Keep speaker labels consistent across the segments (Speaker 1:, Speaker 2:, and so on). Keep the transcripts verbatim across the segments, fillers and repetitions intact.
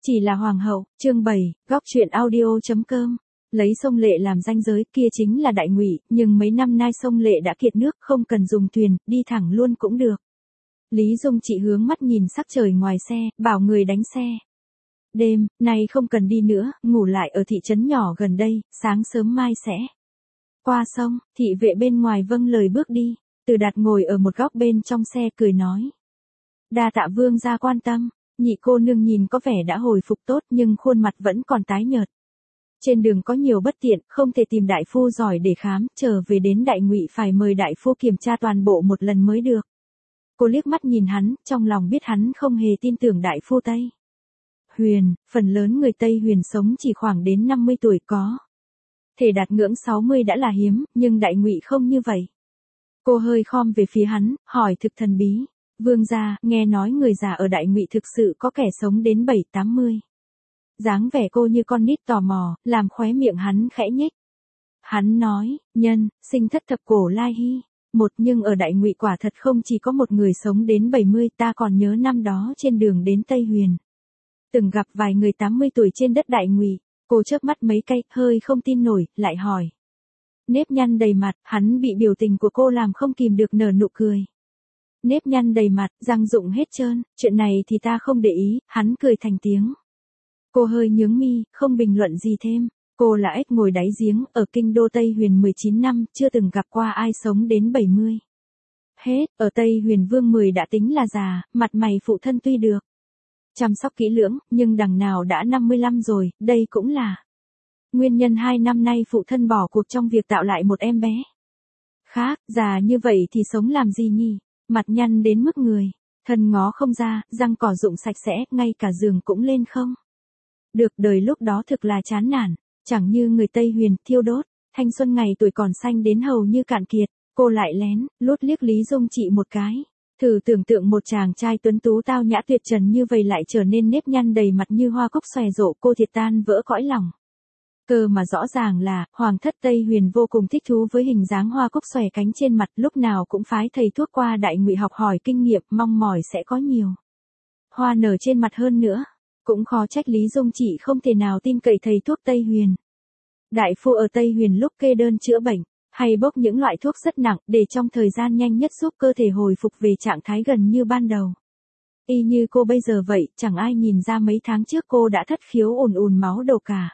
Speaker 1: Chỉ là hoàng hậu, chương bảy, góc truyện audio.com. Lấy sông Lệ làm ranh giới, kia chính là Đại Ngụy, nhưng mấy năm nay sông Lệ đã kiệt nước, không cần dùng thuyền, đi thẳng luôn cũng được. Lý Dung Trị hướng mắt nhìn sắc trời ngoài xe, bảo người đánh xe. Đêm, nay không cần đi nữa, ngủ lại ở thị trấn nhỏ gần đây, sáng sớm mai sẽ qua sông. Thị vệ bên ngoài vâng lời bước đi. Từ Đạt ngồi ở một góc bên trong xe cười nói. Đa tạ vương gia quan tâm. Nhị cô nương nhìn có vẻ đã hồi phục tốt nhưng khuôn mặt vẫn còn tái nhợt. Trên đường có nhiều bất tiện, không thể tìm đại phu giỏi để khám, trở về đến Đại Ngụy phải mời đại phu kiểm tra toàn bộ một lần mới được. Cô liếc mắt nhìn hắn, trong lòng biết hắn không hề tin tưởng đại phu Tây Huyền, phần lớn người Tây Huyền sống chỉ khoảng đến năm mươi tuổi có. Thể đạt ngưỡng sáu mươi đã là hiếm, nhưng Đại Ngụy không như vậy. Cô hơi khom về phía hắn, hỏi thực thần bí. Vương gia, nghe nói người già ở Đại Ngụy thực sự có kẻ sống đến bảy tám mươi. Dáng vẻ cô như con nít tò mò, làm khóe miệng hắn khẽ nhếch. Hắn nói, nhân, sinh thất thập cổ lai hy. Một nhưng ở Đại Ngụy quả thật không chỉ có một người sống đến bảy mươi, ta còn nhớ năm đó trên đường đến Tây Huyền. Từng gặp vài người tám mươi tuổi trên đất Đại Ngụy. Cô chớp mắt mấy cái, hơi không tin nổi, lại hỏi. Nếp nhăn đầy mặt, hắn bị biểu tình của cô làm không kìm được nở nụ cười. Nếp nhăn đầy mặt, răng rụng hết trơn, chuyện này thì ta không để ý, hắn cười thành tiếng. Cô hơi nhướng mi, không bình luận gì thêm. Cô là ếch ngồi đáy giếng, ở kinh đô Tây Huyền mười chín năm, chưa từng gặp qua ai sống đến bảy mươi. Hết, ở Tây Huyền Vương mười đã tính là già, mặt mày phụ thân tuy được chăm sóc kỹ lưỡng, nhưng đằng nào đã năm mươi lăm rồi, đây cũng là nguyên nhân hai năm nay phụ thân bỏ cuộc trong việc tạo lại một em bé. Khác, già như vậy thì sống làm gì nhỉ? Mặt nhăn đến mức người, thân ngó không ra, răng cỏ rụng sạch sẽ, ngay cả giường cũng lên không. Được, đời lúc đó thực là chán nản, chẳng như người Tây Huyền, thiêu đốt, thanh xuân ngày tuổi còn xanh đến hầu như cạn kiệt. Cô lại lén, lút liếc Lý Dung Trị một cái. Thử tưởng tượng một chàng trai tuấn tú tao nhã tuyệt trần như vậy lại trở nên nếp nhăn đầy mặt như hoa cúc xòe rộ, cô thiệt tan vỡ cõi lòng. Cơ mà rõ ràng là, Hoàng thất Tây Huyền vô cùng thích thú với hình dáng hoa cúc xòe cánh trên mặt, lúc nào cũng phái thầy thuốc qua Đại Ngụy học hỏi kinh nghiệm, mong mỏi sẽ có nhiều hoa nở trên mặt hơn nữa. Cũng khó trách Lý Dung Trị không thể nào tin cậy thầy thuốc Tây Huyền. Đại phu ở Tây Huyền lúc kê đơn chữa bệnh, hay bốc những loại thuốc rất nặng, để trong thời gian nhanh nhất giúp cơ thể hồi phục về trạng thái gần như ban đầu. Y như cô bây giờ vậy, chẳng ai nhìn ra mấy tháng trước cô đã thất khiếu ùn ùn máu đầu cả.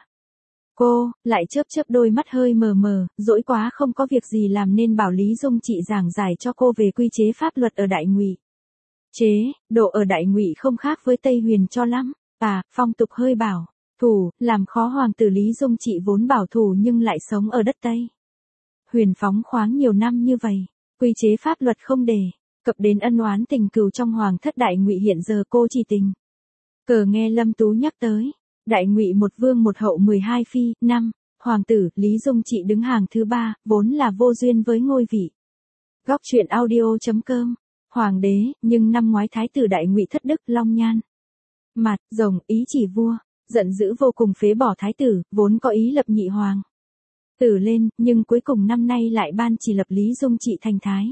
Speaker 1: Cô, lại chớp chớp đôi mắt hơi mờ mờ, dỗi quá không có việc gì làm nên bảo Lý Dung Trị giảng giải cho cô về quy chế pháp luật ở Đại Ngụy. Chế, độ ở Đại Ngụy không khác với Tây Huyền cho lắm, à, phong tục hơi bảo thủ, làm khó hoàng tử. Lý Dung Trị vốn bảo thủ nhưng lại sống ở đất Tây Huyền phóng khoáng nhiều năm như vậy, quy chế pháp luật không đề cập đến ân oán tình cừu trong hoàng thất Đại Ngụy. Hiện giờ cô chỉ tình cờ nghe Lâm Tú nhắc tới. Đại Ngụy một vương một hậu mười hai phi, năm hoàng tử, Lý Dung Trị đứng hàng thứ ba, vốn là vô duyên với ngôi vị. Góc truyện audio.com. Hoàng đế, nhưng năm ngoái thái tử Đại Ngụy thất đức, long nhan mặt rồng, ý chỉ vua, giận dữ vô cùng phế bỏ thái tử, vốn có ý lập nhị hoàng tử lên, nhưng cuối cùng năm nay lại ban chỉ lập Lý Dung Trị thành thái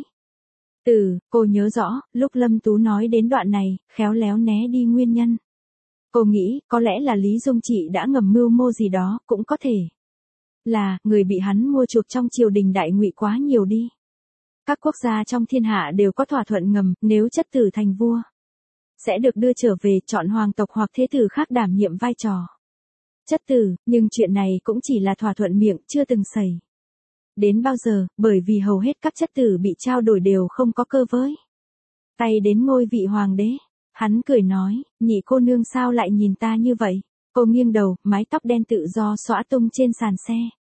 Speaker 1: tử. Cô nhớ rõ, lúc Lâm Tú nói đến đoạn này, khéo léo né đi nguyên nhân. Cô nghĩ, có lẽ là Lý Dung Trị đã ngầm mưu mô gì đó, cũng có thể là, người bị hắn mua chuộc trong triều đình Đại Ngụy quá nhiều đi. Các quốc gia trong thiên hạ đều có thỏa thuận ngầm, nếu chất tử thành vua, sẽ được đưa trở về, chọn hoàng tộc hoặc thế tử khác đảm nhiệm vai trò chất tử, nhưng chuyện này cũng chỉ là thỏa thuận miệng, chưa từng xảy đến bao giờ, bởi vì hầu hết các chất tử bị trao đổi đều không có cơ với tay đến ngôi vị hoàng đế. Hắn cười nói, nhị cô nương sao lại nhìn ta như vậy? Cô nghiêng đầu, mái tóc đen tự do xõa tung trên sàn xe.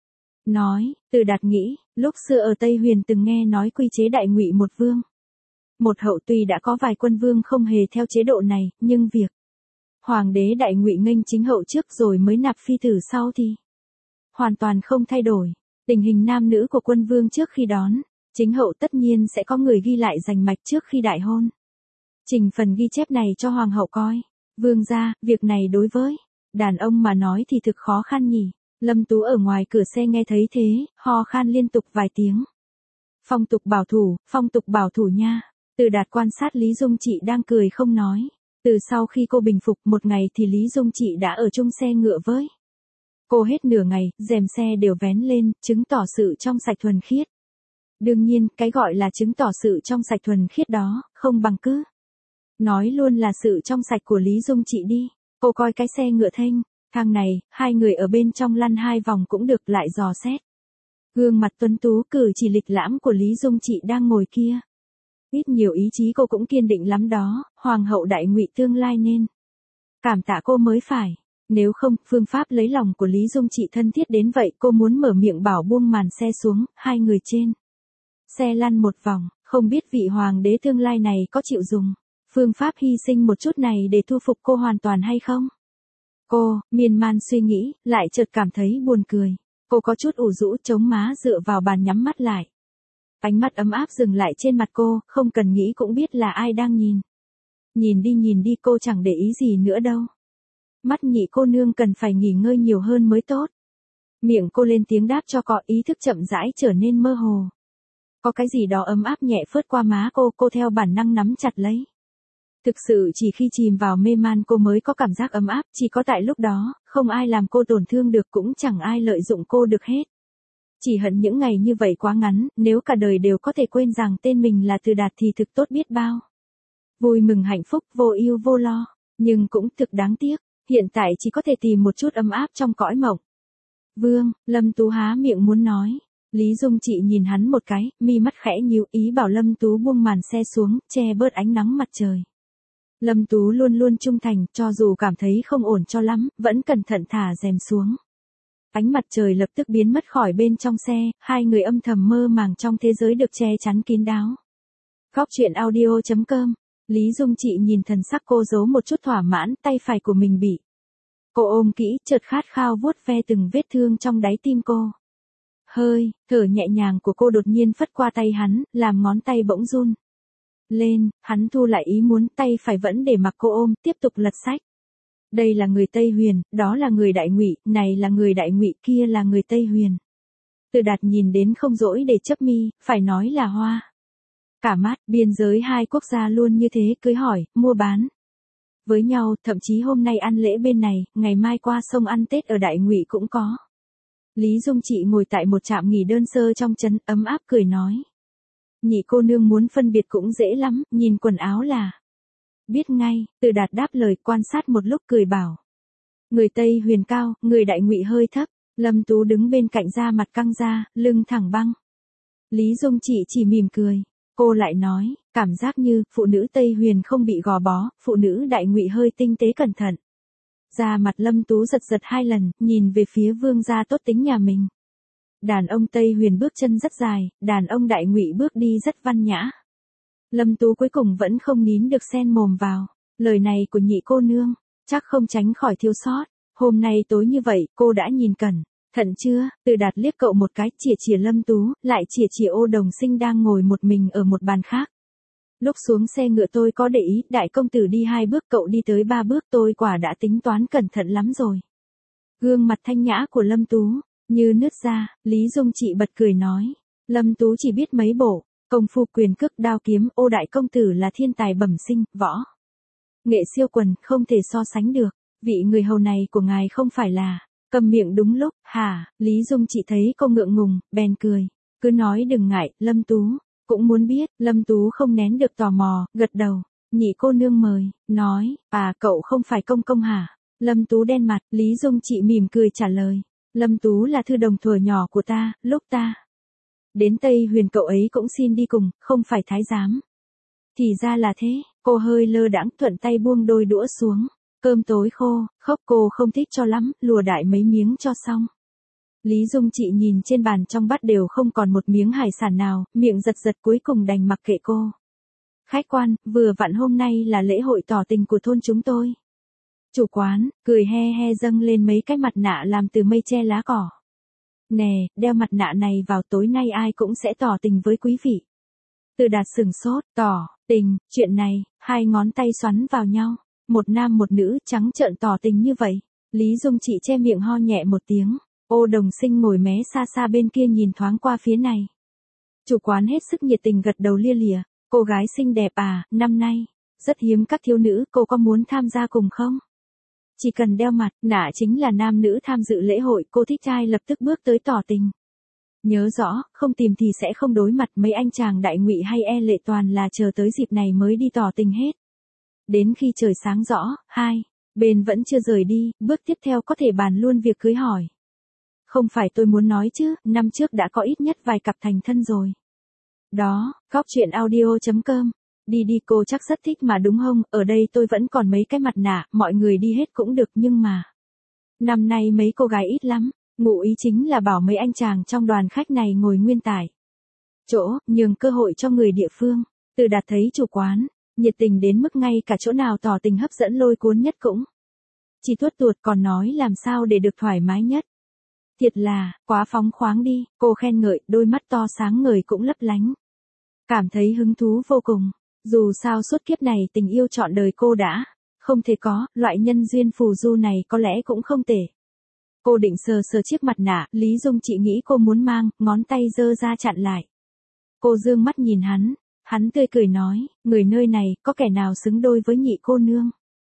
Speaker 1: Nói, Từ Đạt nghĩ, lúc xưa ở Tây Huyền từng nghe nói quy chế Đại Ngụy một vương một hậu, tuy đã có vài quân vương không hề theo chế độ này, nhưng việc hoàng đế Đại Ngụy nghênh chính hậu trước rồi mới nạp phi tử sau thì hoàn toàn không thay đổi. Tình hình nam nữ của quân vương trước khi đón chính hậu tất nhiên sẽ có người ghi lại rành mạch trước khi đại hôn. Trình phần ghi chép này cho hoàng hậu coi. Vương gia, việc này đối với đàn ông mà nói thì thực khó khăn nhỉ. Lâm Tú ở ngoài cửa xe nghe thấy thế, ho khan liên tục vài tiếng. Phong tục bảo thủ, phong tục bảo thủ nha. Từ Đạt quan sát Lý Dung Trị đang cười không nói. Từ sau khi cô bình phục một ngày thì Lý Dung Trị đã ở chung xe ngựa với cô hết nửa ngày, rèm xe đều vén lên, chứng tỏ sự trong sạch thuần khiết. Đương nhiên, cái gọi là chứng tỏ sự trong sạch thuần khiết đó, không bằng cứ nói luôn là sự trong sạch của Lý Dung Trị đi. Cô coi cái xe ngựa thênh thang này, hai người ở bên trong lăn hai vòng cũng được, lại dò xét gương mặt tuấn tú cử chỉ lịch lãm của Lý Dung Trị đang ngồi kia. Ít nhiều ý chí cô cũng kiên định lắm đó, hoàng hậu đại ngụy tương lai nên cảm tạ cô mới phải. Nếu không, phương pháp lấy lòng của Lý Dung Trị thân thiết đến vậy, cô muốn mở miệng bảo buông màn xe xuống, hai người trên xe lăn một vòng, không biết vị hoàng đế tương lai này có chịu dùng phương pháp hy sinh một chút này để thu phục cô hoàn toàn hay không? Cô, miên man suy nghĩ, lại chợt cảm thấy buồn cười. Cô có chút ủ rũ chống má dựa vào bàn nhắm mắt lại. Ánh mắt ấm áp dừng lại trên mặt cô, không cần nghĩ cũng biết là ai đang nhìn. Nhìn đi nhìn đi, cô chẳng để ý gì nữa đâu. Mắt nhị cô nương cần phải nghỉ ngơi nhiều hơn mới tốt. Miệng cô lên tiếng đáp cho có, ý thức chậm rãi trở nên mơ hồ. Có cái gì đó ấm áp nhẹ phớt qua má cô, cô theo bản năng nắm chặt lấy. Thực sự chỉ khi chìm vào mê man cô mới có cảm giác ấm áp, chỉ có tại lúc đó, không ai làm cô tổn thương được, cũng chẳng ai lợi dụng cô được hết. Chỉ hận những ngày như vậy quá ngắn, nếu cả đời đều có thể quên rằng tên mình là Từ Đạt thì thực tốt biết bao. Vui mừng hạnh phúc, vô ưu vô lo, nhưng cũng thực đáng tiếc, hiện tại chỉ có thể tìm một chút ấm áp trong cõi mộng. Vương, Lâm Tú há miệng muốn nói. Lý Dung Trị nhìn hắn một cái, mi mắt khẽ nhíu, ý bảo Lâm Tú buông màn xe xuống, che bớt ánh nắng mặt trời. Lâm Tú luôn luôn trung thành, cho dù cảm thấy không ổn cho lắm, vẫn cẩn thận thả rèm xuống. Ánh mặt trời lập tức biến mất khỏi bên trong xe, hai người âm thầm mơ màng trong thế giới được che chắn kín đáo. Góc truyện audio chấm com. Lý Dung Trị nhìn thần sắc cô giấu một chút thỏa mãn, tay phải của mình bị cô ôm kỹ, chợt khát khao vuốt ve từng vết thương trong đáy tim cô. Hơi thở nhẹ nhàng của cô đột nhiên phất qua tay hắn, làm ngón tay bỗng run lên, hắn thu lại ý muốn, tay phải vẫn để mặc cô ôm, tiếp tục lật sách. Đây là người Tây Huyền, đó là người Đại Ngụy, này là người Đại Ngụy, kia là người Tây Huyền. Từ Đạt nhìn đến không dỗi để chấp mi, phải nói là hoa cả mắt, biên giới hai quốc gia luôn như thế, cưới hỏi, mua bán với nhau, thậm chí hôm nay ăn lễ bên này, ngày mai qua sông ăn Tết ở Đại Ngụy cũng có. Lý Dung Trị ngồi tại một trạm nghỉ đơn sơ trong trấn, ấm áp cười nói. Nhị cô nương muốn phân biệt cũng dễ lắm, nhìn quần áo là biết ngay. Từ Đạt đáp lời, quan sát một lúc cười bảo. Người Tây Huyền cao, người Đại Ngụy hơi thấp. Lâm Tú đứng bên cạnh da mặt căng ra, lưng thẳng băng. Lý Dung Trị chỉ mỉm cười. Cô lại nói, cảm giác như, phụ nữ Tây Huyền không bị gò bó, phụ nữ Đại Ngụy hơi tinh tế cẩn thận. Da mặt Lâm Tú giật giật hai lần, nhìn về phía vương gia tốt tính nhà mình. Đàn ông Tây Huyền bước chân rất dài, đàn ông Đại Ngụy bước đi rất văn nhã. Lâm Tú cuối cùng vẫn không nín được xen mồm vào. Lời này của nhị cô nương, chắc không tránh khỏi thiếu sót. Hôm nay tối như vậy, cô đã nhìn cẩn thận chưa? Từ Đạt liếc cậu một cái, chìa chìa Lâm Tú, lại chìa chìa Ô Đồng Sinh đang ngồi một mình ở một bàn khác. Lúc xuống xe ngựa tôi có để ý, đại công tử đi hai bước, cậu đi tới ba bước, tôi quả đã tính toán cẩn thận lắm rồi. Gương mặt thanh nhã của Lâm Tú như nứt ra, Lý Dung Trị bật cười nói. Lâm Tú chỉ biết mấy bộ công phu quyền cước đao kiếm, Ô đại công tử là thiên tài bẩm sinh, võ nghệ siêu quần, không thể so sánh được. Vị người hầu này của ngài không phải là cầm miệng đúng lúc, hả? Lý Dung Trị thấy cô ngượng ngùng, bèn cười. Cứ nói đừng ngại, Lâm Tú cũng muốn biết. Lâm Tú không nén được tò mò, gật đầu. Nhị cô nương mời, nói, à cậu không phải công công hả? Lâm Tú đen mặt, Lý Dung Trị mỉm cười trả lời. Lâm Tú là thư đồng thuở nhỏ của ta, lúc ta đến Tây Huyền cậu ấy cũng xin đi cùng, không phải thái giám. Thì ra là thế, cô hơi lơ đãng thuận tay buông đôi đũa xuống. Cơm tối khô, khóc cô không thích cho lắm, lùa đại mấy miếng cho xong. Lý Dung Trị nhìn trên bàn trong bát đều không còn một miếng hải sản nào, miệng giật giật cuối cùng đành mặc kệ cô. Khách quan, vừa vặn hôm nay là lễ hội tỏ tình của thôn chúng tôi. Chủ quán, cười he he dâng lên mấy cái mặt nạ làm từ mây tre lá cỏ. Nè, đeo mặt nạ này vào, tối nay ai cũng sẽ tỏ tình với quý vị. Từ Đạt sừng sốt, tỏ tình, chuyện này, hai ngón tay xoắn vào nhau. Một nam một nữ trắng trợn tỏ tình như vậy. Lý Dung Trị che miệng ho nhẹ một tiếng. Ô Đồng Sinh ngồi mé xa xa bên kia nhìn thoáng qua phía này. Chủ quán hết sức nhiệt tình gật đầu lia lịa. Cô gái xinh đẹp à, năm nay rất hiếm các thiếu nữ, cô có muốn tham gia cùng không? Chỉ cần đeo mặt nạ chính là nam nữ tham dự lễ hội, cô thích trai lập tức bước tới tỏ tình. Nhớ rõ, không tìm thì sẽ không đối mặt, mấy anh chàng Đại Ngụy hay E Lệ toàn là chờ tới dịp này mới đi tỏ tình hết. Đến khi trời sáng rõ, hai bên vẫn chưa rời đi, bước tiếp theo có thể bàn luôn việc cưới hỏi. Không phải tôi muốn nói chứ, năm trước đã có ít nhất vài cặp thành thân rồi. Đó, góc chuyện audio chấm com. Đi đi cô chắc rất thích mà đúng không, ở đây tôi vẫn còn mấy cái mặt nạ, mọi người đi hết cũng được nhưng mà. Năm nay mấy cô gái ít lắm, ngụ ý chính là bảo mấy anh chàng trong đoàn khách này ngồi nguyên tải. Chỗ, nhường cơ hội cho người địa phương. Từ Đạt thấy chủ quán, nhiệt tình đến mức ngay cả chỗ nào tỏ tình hấp dẫn lôi cuốn nhất cũng. Chỉ tuốt tuột còn nói làm sao để được thoải mái nhất. Thiệt là, quá phóng khoáng đi, cô khen ngợi, đôi mắt to sáng ngời cũng lấp lánh. Cảm thấy hứng thú vô cùng, dù sao suốt kiếp này tình yêu trọn đời cô đã không thể có, loại nhân duyên phù du này có lẽ cũng không tệ. Cô định sờ sờ chiếc mặt nạ, Lý Dung chị nghĩ cô muốn mang, ngón tay giơ ra chặn lại. Cô dương mắt nhìn hắn, hắn tươi cười nói, người nơi này, có kẻ nào xứng đôi với nhị cô nương?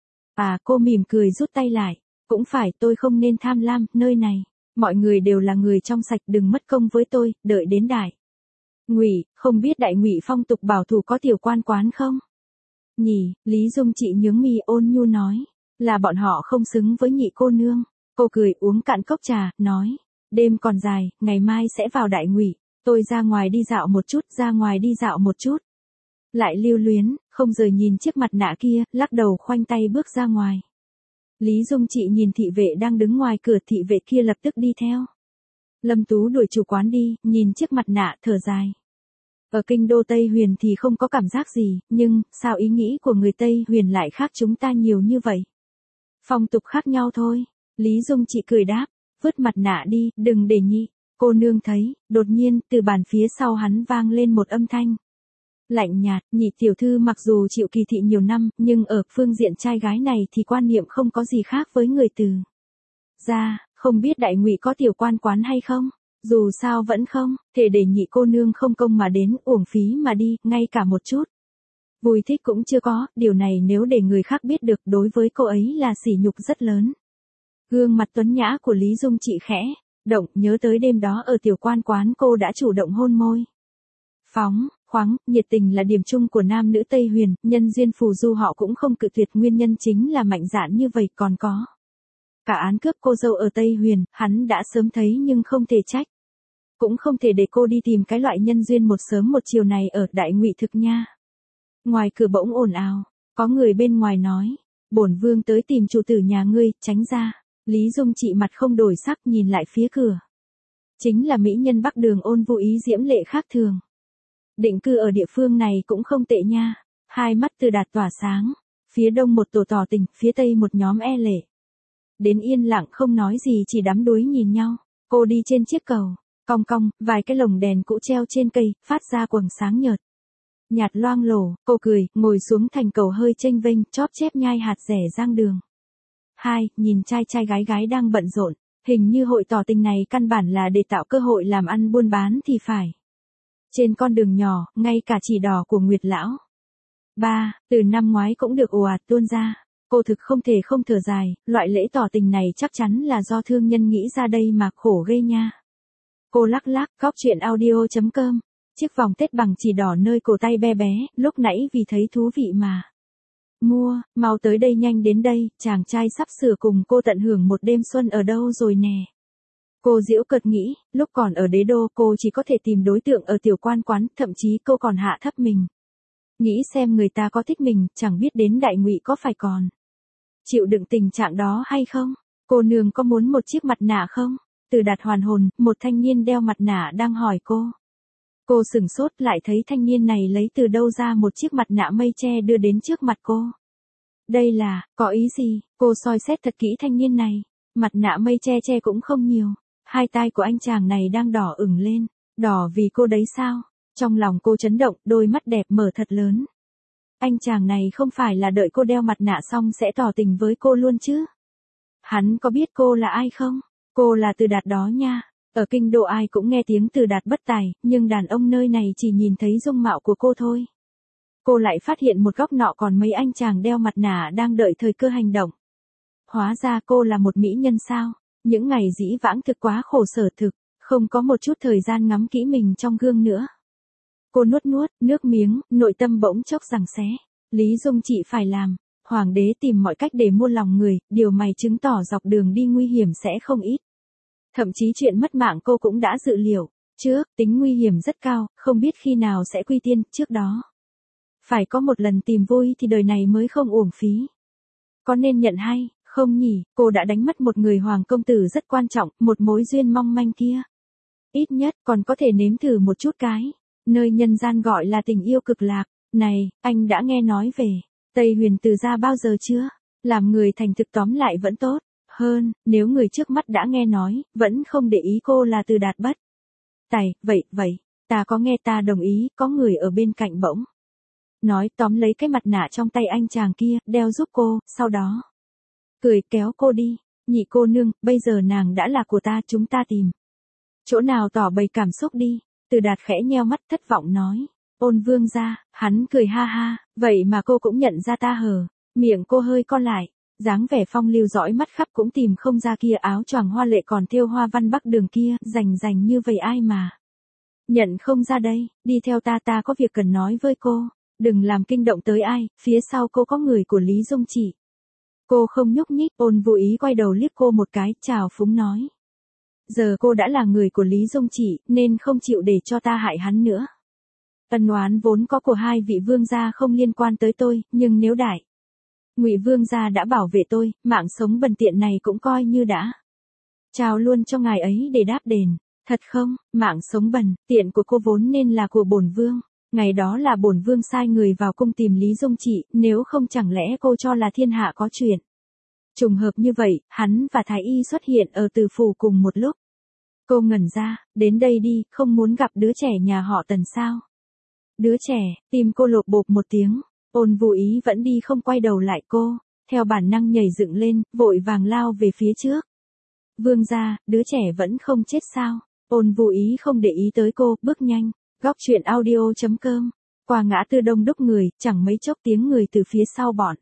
Speaker 1: À, cô mỉm cười rút tay lại, cũng phải tôi không nên tham lam, nơi này. Mọi người đều là người trong sạch, đừng mất công với tôi, đợi đến Đại Ngụy, không biết Đại Ngụy phong tục bảo thủ có tiểu quan quán không? Nhỉ, Lý Dung chị nhướng mi ôn nhu nói, là bọn họ không xứng với nhị cô nương. Cô cười uống cạn cốc trà, nói, đêm còn dài, ngày mai sẽ vào Đại Ngụy, tôi ra ngoài đi dạo một chút, ra ngoài đi dạo một chút. Lại lưu luyến, không rời nhìn chiếc mặt nạ kia, lắc đầu khoanh tay bước ra ngoài. Lý Dung chị nhìn thị vệ đang đứng ngoài cửa, thị vệ kia lập tức đi theo. Lâm Tú đuổi chủ quán đi, nhìn chiếc mặt nạ, thở dài. Ở kinh đô Tây Huyền thì không có cảm giác gì, nhưng, sao ý nghĩ của người Tây Huyền lại khác chúng ta nhiều như vậy? Phong tục khác nhau thôi. Lý Dung chị cười đáp, vứt mặt nạ đi, đừng để nhị cô nương thấy. Đột nhiên, từ bàn phía sau hắn vang lên một âm thanh lạnh nhạt, nhị tiểu thư mặc dù chịu kỳ thị nhiều năm, nhưng ở phương diện trai gái này thì quan niệm không có gì khác với người từ ra, không biết Đại Ngụy có tiểu quan quán hay không? Dù sao vẫn không thể để nhị cô nương không công mà đến, uổng phí mà đi, ngay cả một chút vui thích cũng chưa có, điều này nếu để người khác biết được đối với cô ấy là sỉ nhục rất lớn. Gương mặt tuấn nhã của Lý Dung chị khẽ động, nhớ tới đêm đó ở tiểu quan quán cô đã chủ động hôn môi. Phóng khoáng, nhiệt tình là điểm chung của nam nữ Tây Huyền, nhân duyên phù du họ cũng không cự tuyệt, nguyên nhân chính là mạnh dạn như vậy. Còn có cả án cướp cô dâu ở Tây Huyền, hắn đã sớm thấy nhưng không thể trách. Cũng không thể để cô đi tìm cái loại nhân duyên một sớm một chiều này ở Đại Ngụy thực nha. Ngoài cửa bỗng ồn ào, có người bên ngoài nói, bổn vương tới tìm chủ tử nhà ngươi, tránh ra. Lý Dung chị mặt không đổi sắc nhìn lại phía cửa. Chính là mỹ nhân Bắc Đường Ôn Vũ ý diễm lệ khác thường. Định cư ở địa phương này cũng không tệ nha. Hai mắt Từ Đạt tỏa sáng. Phía đông một tổ tỏ tình, phía tây một nhóm E Lệ. Đến yên lặng không nói gì, chỉ đắm đuối nhìn nhau. Cô đi trên chiếc cầu, cong cong, vài cái lồng đèn cũ treo trên cây, phát ra quầng sáng nhợt nhạt loang lổ. Cô cười, ngồi xuống thành cầu hơi chênh vênh, chóp chép nhai hạt rẻ rang đường. Hai, nhìn trai trai gái gái đang bận rộn, hình như hội tỏ tình này căn bản là để tạo cơ hội làm ăn buôn bán thì phải. Trên con đường nhỏ, ngay cả chỉ đỏ của Nguyệt lão Ba, từ năm ngoái cũng được ồ ạt tuôn ra. Cô thực không thể không thở dài, loại lễ tỏ tình này chắc chắn là do thương nhân nghĩ ra đây mà khổ ghê nha. Cô lắc lắc, góc chuyện audio chấm com. Chiếc vòng tết bằng chỉ đỏ nơi cổ tay be bé, lúc nãy vì thấy thú vị mà mua, mau tới đây, nhanh đến đây, chàng trai sắp sửa cùng cô tận hưởng một đêm xuân ở đâu rồi nè. Cô giễu cợt nghĩ, lúc còn ở đế đô cô chỉ có thể tìm đối tượng ở tiểu quan quán, thậm chí cô còn hạ thấp mình. Nghĩ xem người ta có thích mình, chẳng biết đến Đại Ngụy có phải còn chịu đựng tình trạng đó hay không. Cô nương có muốn một chiếc mặt nạ không? Từ Đạt hoàn hồn, một thanh niên đeo mặt nạ đang hỏi cô. Cô sửng sốt lại thấy thanh niên này lấy từ đâu ra một chiếc mặt nạ mây che đưa đến trước mặt cô. Đây là, có ý gì? Cô soi xét thật kỹ thanh niên này. Mặt nạ mây che che cũng không nhiều. Hai tai của anh chàng này đang đỏ ửng lên. Đỏ vì cô đấy sao? Trong lòng cô chấn động, đôi mắt đẹp mở thật lớn. Anh chàng này không phải là đợi cô đeo mặt nạ xong sẽ tỏ tình với cô luôn chứ? Hắn có biết cô là ai không? Cô là Từ Đạt đó nha. Ở kinh đô ai cũng nghe tiếng Từ Đạt bất tài, nhưng đàn ông nơi này chỉ nhìn thấy dung mạo của cô thôi. Cô lại phát hiện một góc nọ còn mấy anh chàng đeo mặt nạ đang đợi thời cơ hành động. Hóa ra cô là một mỹ nhân sao? Những ngày dĩ vãng thực quá khổ sở thực, không có một chút thời gian ngắm kỹ mình trong gương nữa. Cô nuốt nuốt, nước miếng, nội tâm bỗng chốc giằng xé. Lý Dung chị phải làm. Hoàng đế tìm mọi cách để mua lòng người, điều này chứng tỏ dọc đường đi nguy hiểm sẽ không ít. Thậm chí chuyện mất mạng cô cũng đã dự liệu. Trước, tính nguy hiểm rất cao, không biết khi nào sẽ quy tiên, trước đó. Phải có một lần tìm vui thì đời này mới không uổng phí. Có nên nhận hay, không nhỉ, cô đã đánh mất một người hoàng công tử rất quan trọng, một mối duyên mong manh kia. Ít nhất còn có thể nếm thử một chút cái. Nơi nhân gian gọi là tình yêu cực lạc. Này, anh đã nghe nói về Tây Huyền Từ gia bao giờ chưa? Làm người thành thực tóm lại vẫn tốt. Hơn, nếu người trước mắt đã nghe nói, vẫn không để ý cô là Từ Đạt bất tài, vậy, vậy, ta có nghe ta đồng ý, có người ở bên cạnh bỗng nói tóm lấy cái mặt nạ trong tay anh chàng kia, đeo giúp cô, sau đó cười kéo cô đi. Nhị cô nương, bây giờ nàng đã là của ta, chúng ta tìm chỗ nào tỏ bày cảm xúc đi. Từ Đạt khẽ nheo mắt thất vọng nói. Ôn vương gia, hắn cười ha ha, vậy mà cô cũng nhận ra ta hờ. Miệng cô hơi co lại, dáng vẻ phong lưu dõi mắt khắp cũng tìm không ra kia áo choàng hoa lệ còn thêu hoa văn bắc đường kia, rành rành như vậy ai mà nhận không ra đây. Đi theo ta, ta có việc cần nói với cô. Đừng làm kinh động tới ai, phía sau cô có người của Lý Dung chị. Cô không nhúc nhích, Ôn vô ý quay đầu liếc cô một cái, chào phúng nói. Giờ cô đã là người của Lý Dung chị, nên không chịu để cho ta hại hắn nữa. Ân oán vốn có của hai vị vương gia không liên quan tới tôi, nhưng nếu đại Ngụy vương gia đã bảo vệ tôi, mạng sống bần tiện này cũng coi như đã trao luôn cho ngài ấy để đáp đền. Thật không, mạng sống bần tiện của cô vốn nên là của bổn vương. Ngày đó là bổn vương sai người vào cung tìm Lý Dung chị, nếu không chẳng lẽ cô cho là thiên hạ có chuyện trùng hợp như vậy, hắn và Thái Y xuất hiện ở Từ phủ cùng một lúc. Cô ngẩn ra, đến đây đi, không muốn gặp đứa trẻ nhà họ Tần sao? Đứa trẻ, tim cô lộp bộp một tiếng. Ôn vô ý vẫn đi không quay đầu lại cô, theo bản năng nhảy dựng lên, vội vàng lao về phía trước. Vương gia, đứa trẻ vẫn không chết sao? Ôn vô ý không để ý tới cô, bước nhanh. Góc truyện audio chấm com. Qua ngã tư đông đúc người, chẳng mấy chốc tiếng người từ phía sau bọn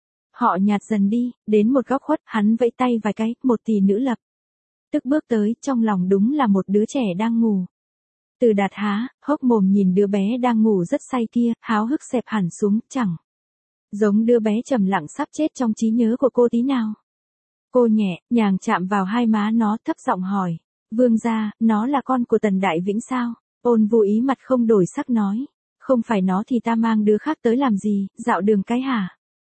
Speaker 1: họ nhạt dần đi, đến một góc khuất, hắn vẫy tay vài cái, một tỷ nữ lập tức bước tới, trong lòng đúng là một đứa trẻ đang ngủ. Từ Đạt há hốc mồm nhìn đứa bé đang ngủ rất say kia, háo hức xẹp hẳn xuống, chẳng giống đứa bé trầm lặng sắp chết trong trí nhớ của cô tí nào. Cô nhẹ nhàng chạm vào hai má nó, thấp giọng hỏi. Vương gia, nó là con của Tần Đại Vĩnh sao? Ôn vô ý mặt không đổi sắc nói. Không phải nó thì ta mang đứa khác tới làm gì, dạo đường cái hả?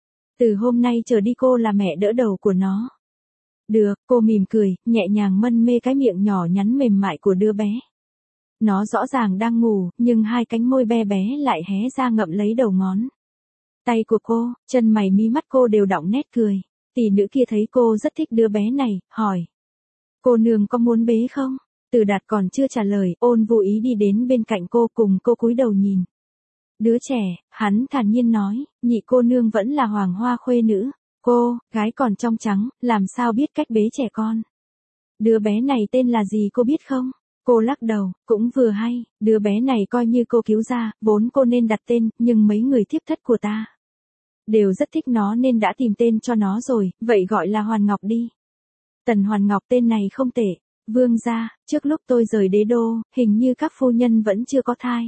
Speaker 1: Từ hôm nay trở đi cô là mẹ đỡ đầu của nó. Được, cô mỉm cười, nhẹ nhàng mân mê cái miệng nhỏ nhắn mềm mại của đứa bé. Nó rõ ràng đang ngủ, nhưng hai cánh môi be bé lại hé ra ngậm lấy đầu ngón tay của cô, chân mày mí mắt cô đều đọng nét cười. Tỷ nữ kia thấy cô rất thích đứa bé này, hỏi. Cô nương có muốn bế không? Từ Đạt còn chưa trả lời, Ôn vô ý đi đến bên cạnh cô, cùng cô cúi đầu nhìn đứa trẻ, hắn thản nhiên nói, nhị cô nương vẫn là hoàng hoa khuê nữ. Cô, gái còn trong trắng, làm sao biết cách bế trẻ con? Đứa bé này tên là gì cô biết không? Cô lắc đầu, cũng vừa hay, đứa bé này coi như cô cứu ra, vốn cô nên đặt tên, nhưng mấy người thiếp thất của ta đều rất thích nó nên đã tìm tên cho nó rồi, vậy gọi là Hoàn Ngọc đi. Tần Hoàn Ngọc tên này không tệ. Vương gia, trước lúc tôi rời đế đô, hình như các phu nhân vẫn chưa có thai.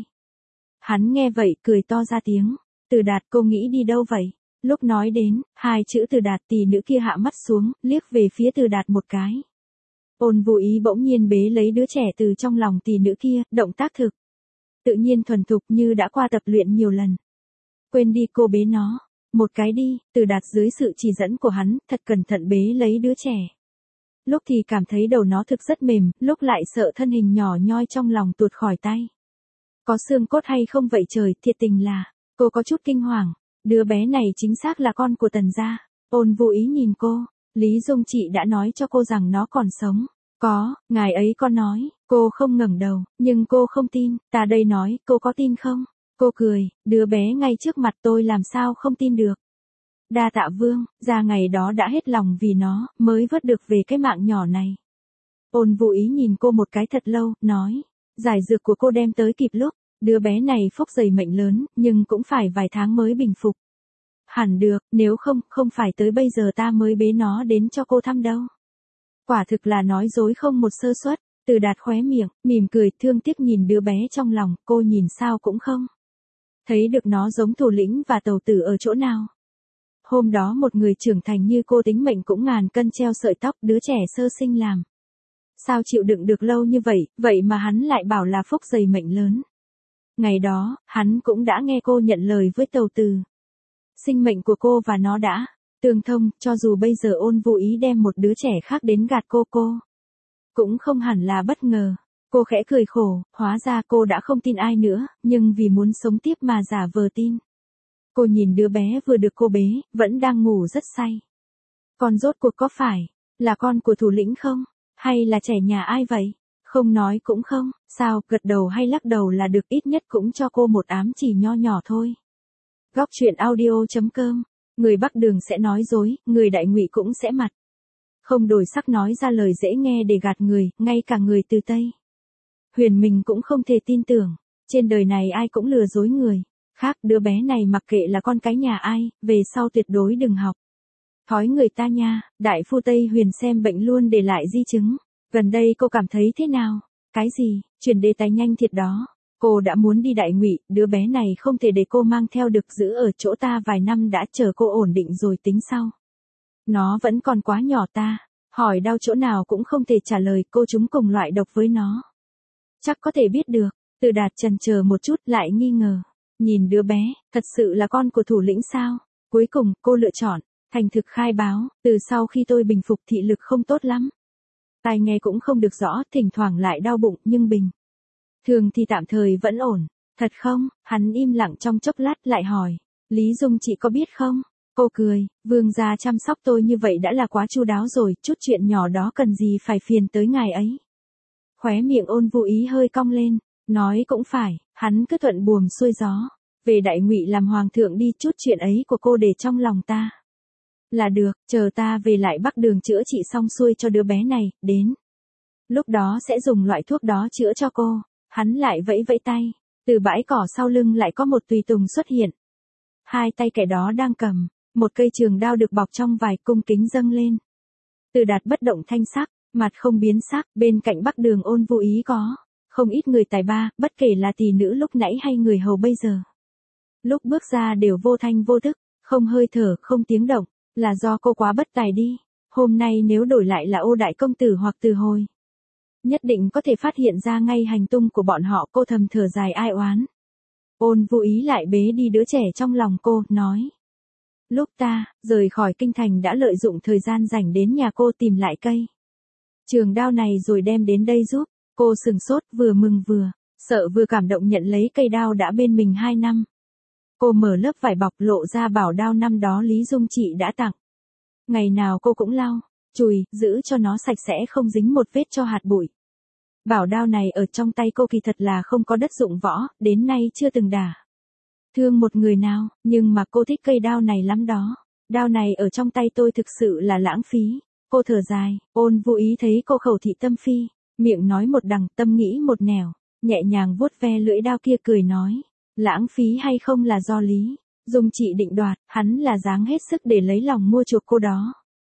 Speaker 1: Hắn nghe vậy, cười to ra tiếng. Từ Đạt, cô nghĩ đi đâu vậy? Lúc nói đến hai chữ Từ Đạt, tỷ nữ kia hạ mắt xuống, liếc về phía Từ Đạt một cái. Ôn vô ý bỗng nhiên bế lấy đứa trẻ từ trong lòng tỷ nữ kia, động tác thực tự nhiên thuần thục như đã qua tập luyện nhiều lần. Quên đi, cô bế nó một cái đi. Từ Đạt dưới sự chỉ dẫn của hắn, thật cẩn thận bế lấy đứa trẻ. Lúc thì cảm thấy đầu nó thực rất mềm, lúc lại sợ thân hình nhỏ nhoi trong lòng tuột khỏi tay. Có xương cốt hay không vậy trời, thiệt tình là, cô có chút kinh hoàng. Đứa bé này chính xác là con của Tần gia. Ôn vô ý nhìn cô, Lý Dung chị đã nói cho cô rằng nó còn sống. Có, ngài ấy có nói. Cô không ngẩng đầu, nhưng cô không tin. Ta đây nói, cô có tin không? Cô cười, đứa bé ngay trước mặt tôi làm sao không tin được. Đa tạ vương, ra ngày đó đã hết lòng vì nó, mới vớt được về cái mạng nhỏ này. Ôn vô ý nhìn cô một cái thật lâu, nói, giải dược của cô đem tới kịp lúc. Đứa bé này phúc dày mệnh lớn, nhưng cũng phải vài tháng mới bình phục. Hẳn được, nếu không, không phải tới bây giờ ta mới bế nó đến cho cô thăm đâu. Quả thực là nói dối không một sơ suất. Từ Đạt khóe miệng, mỉm cười, thương tiếc nhìn đứa bé trong lòng, cô nhìn sao cũng không thấy được nó giống thủ lĩnh và tàu tử ở chỗ nào. Hôm đó một người trưởng thành như cô tính mệnh cũng ngàn cân treo sợi tóc, đứa trẻ sơ sinh làm sao chịu đựng được lâu như vậy, vậy mà hắn lại bảo là phúc dày mệnh lớn. Ngày đó, hắn cũng đã nghe cô nhận lời với tàu tử. Sinh mệnh của cô và nó đã tương thông, cho dù bây giờ Ôn Vũ Ý đem một đứa trẻ khác đến gạt cô cô cũng không hẳn là bất ngờ. Cô khẽ cười khổ, hóa ra cô đã không tin ai nữa, nhưng vì muốn sống tiếp mà giả vờ tin. Cô nhìn đứa bé vừa được cô bế, vẫn đang ngủ rất say. Con rốt cuộc có phải là con của thủ lĩnh không? Hay là trẻ nhà ai vậy? Không nói cũng không, sao, gật đầu hay lắc đầu là được, ít nhất cũng cho cô một ám chỉ nho nhỏ thôi. Góc truyện audio chấm com, người Bắc Đường sẽ nói dối, người Đại Ngụy cũng sẽ mặt không đổi sắc nói ra lời dễ nghe để gạt người, ngay cả người từ Tây Huyền mình cũng không thể tin tưởng. Trên đời này ai cũng lừa dối người khác, đứa bé này mặc kệ là con cái nhà ai, về sau tuyệt đối đừng học thói người ta nha. Đại phu Tây Huyền xem bệnh luôn để lại di chứng. Gần đây cô cảm thấy thế nào? Cái gì? Chuyển đề tài nhanh thiệt đó. Cô đã muốn đi Đại Ngụy, đứa bé này không thể để cô mang theo được, giữ ở chỗ ta vài năm đã, chờ cô ổn định rồi tính sau. Nó vẫn còn quá nhỏ ta. Hỏi đau chỗ nào cũng không thể trả lời, cô chúng cùng loại độc với nó. Chắc có thể biết được. Từ Đạt chần chờ một chút lại nghi ngờ. Nhìn đứa bé, thật sự là con của thủ lĩnh sao? Cuối cùng, cô lựa chọn thành thực khai báo, từ sau khi tôi bình phục thị lực không tốt lắm. Tai nghe cũng không được rõ, thỉnh thoảng lại đau bụng, nhưng bình thường thì tạm thời vẫn ổn. Thật không? Hắn im lặng trong chốc lát lại hỏi. Lý Dung chị có biết không? Cô cười, vương gia chăm sóc tôi như vậy đã là quá chu đáo rồi, chút chuyện nhỏ đó cần gì phải phiền tới ngài ấy. Khóe miệng Ôn Vũ Ý hơi cong lên, nói cũng phải, hắn cứ thuận buồm xuôi gió. Về Đại Ngụy làm hoàng thượng đi, chút chuyện ấy của cô để trong lòng ta là được, chờ ta về lại Bắc Đường chữa trị xong xuôi cho đứa bé này, đến lúc đó sẽ dùng loại thuốc đó chữa cho cô. Hắn lại vẫy vẫy tay, từ bãi cỏ sau lưng lại có một tùy tùng xuất hiện. Hai tay kẻ đó đang cầm một cây trường đao được bọc trong vải, cung kính dâng lên. Từ Đạt bất động thanh sắc, mặt không biến sắc, bên cạnh Bắc Đường Ôn Vũ Ý có không ít người tài ba, bất kể là tỷ nữ lúc nãy hay người hầu bây giờ. Lúc bước ra đều vô thanh vô tức, không hơi thở, không tiếng động, là do cô quá bất tài đi. Hôm nay nếu đổi lại là Ô đại công tử hoặc Từ Hồi, nhất định có thể phát hiện ra ngay hành tung của bọn họ. Cô thầm thở dài ai oán. Ôn Vũ Ý lại bế đi đứa trẻ trong lòng cô, nói. Lúc ta rời khỏi kinh thành đã lợi dụng thời gian rảnh đến nhà cô tìm lại cây trường đao này rồi đem đến đây giúp. Cô sừng sốt, vừa mừng vừa sợ vừa cảm động nhận lấy cây đao đã bên mình hai năm. Cô mở lớp vải bọc lộ ra bảo đao năm đó Lý Dung chị đã tặng. Ngày nào cô cũng lau, chùi, giữ cho nó sạch sẽ không dính một vết cho hạt bụi. Bảo đao này ở trong tay cô kỳ thật là không có đất dụng võ, đến nay chưa từng đả thương một người nào, nhưng mà cô thích cây đao này lắm đó. Đao này ở trong tay tôi thực sự là lãng phí. Cô thở dài, Ôn Vũ Ý thấy cô khẩu thị tâm phi, miệng nói một đằng, tâm nghĩ một nẻo, nhẹ nhàng vuốt ve lưỡi đao kia cười nói. Lãng phí hay không là do Lý Dung chị định đoạt, hắn là dáng hết sức để lấy lòng mua chuộc cô đó.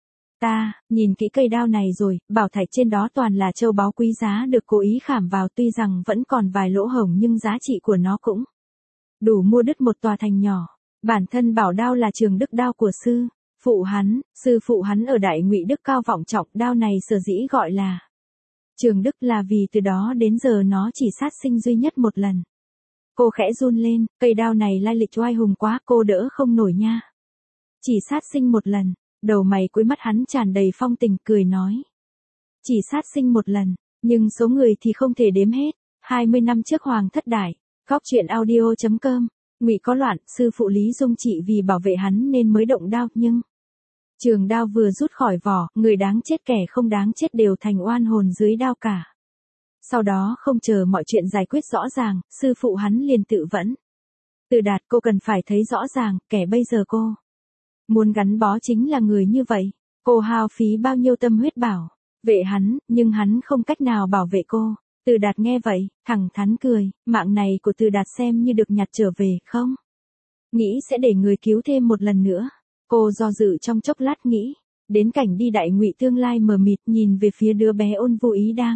Speaker 1: Ta, nhìn kỹ cây đao này rồi, bảo thạch trên đó toàn là châu báu quý giá được cố ý khảm vào, tuy rằng vẫn còn vài lỗ hổng nhưng giá trị của nó cũng đủ mua đứt một tòa thành nhỏ. Bản thân bảo đao là Trường Đức đao của sư phụ hắn, sư phụ hắn ở Đại Ngụy đức cao vọng trọng, đao này sở dĩ gọi là Trường Đức là vì từ đó đến giờ nó chỉ sát sinh duy nhất một lần. Cô khẽ run lên, cây đao này lai lịch oai hùng quá, cô đỡ không nổi nha. Chỉ sát sinh một lần, đầu mày cuối mắt hắn tràn đầy phong tình, cười nói. Chỉ sát sinh một lần, nhưng số người thì không thể đếm hết. hai mươi năm trước Hoàng thất đại, góc truyện audio chấm com, Ngụy có loạn, sư phụ Lý Dung chị vì bảo vệ hắn nên mới động đao, nhưng trường đao vừa rút khỏi vỏ, người đáng chết kẻ không đáng chết đều thành oan hồn dưới đao cả. Sau đó không chờ mọi chuyện giải quyết rõ ràng, sư phụ hắn liền tự vẫn. Từ Đạt, cô cần phải thấy rõ ràng, kẻ bây giờ cô muốn gắn bó chính là người như vậy. Cô hao phí bao nhiêu tâm huyết bảo vệ hắn, nhưng hắn không cách nào bảo vệ cô. Từ Đạt nghe vậy, thẳng thắn cười, mạng này của Từ Đạt xem như được nhặt trở về, không? Nghĩ sẽ để người cứu thêm một lần nữa. Cô do dự trong chốc lát nghĩ, đến cảnh đi đại ngụy tương lai mờ mịt nhìn về phía đứa bé Ôn Vô Ý đang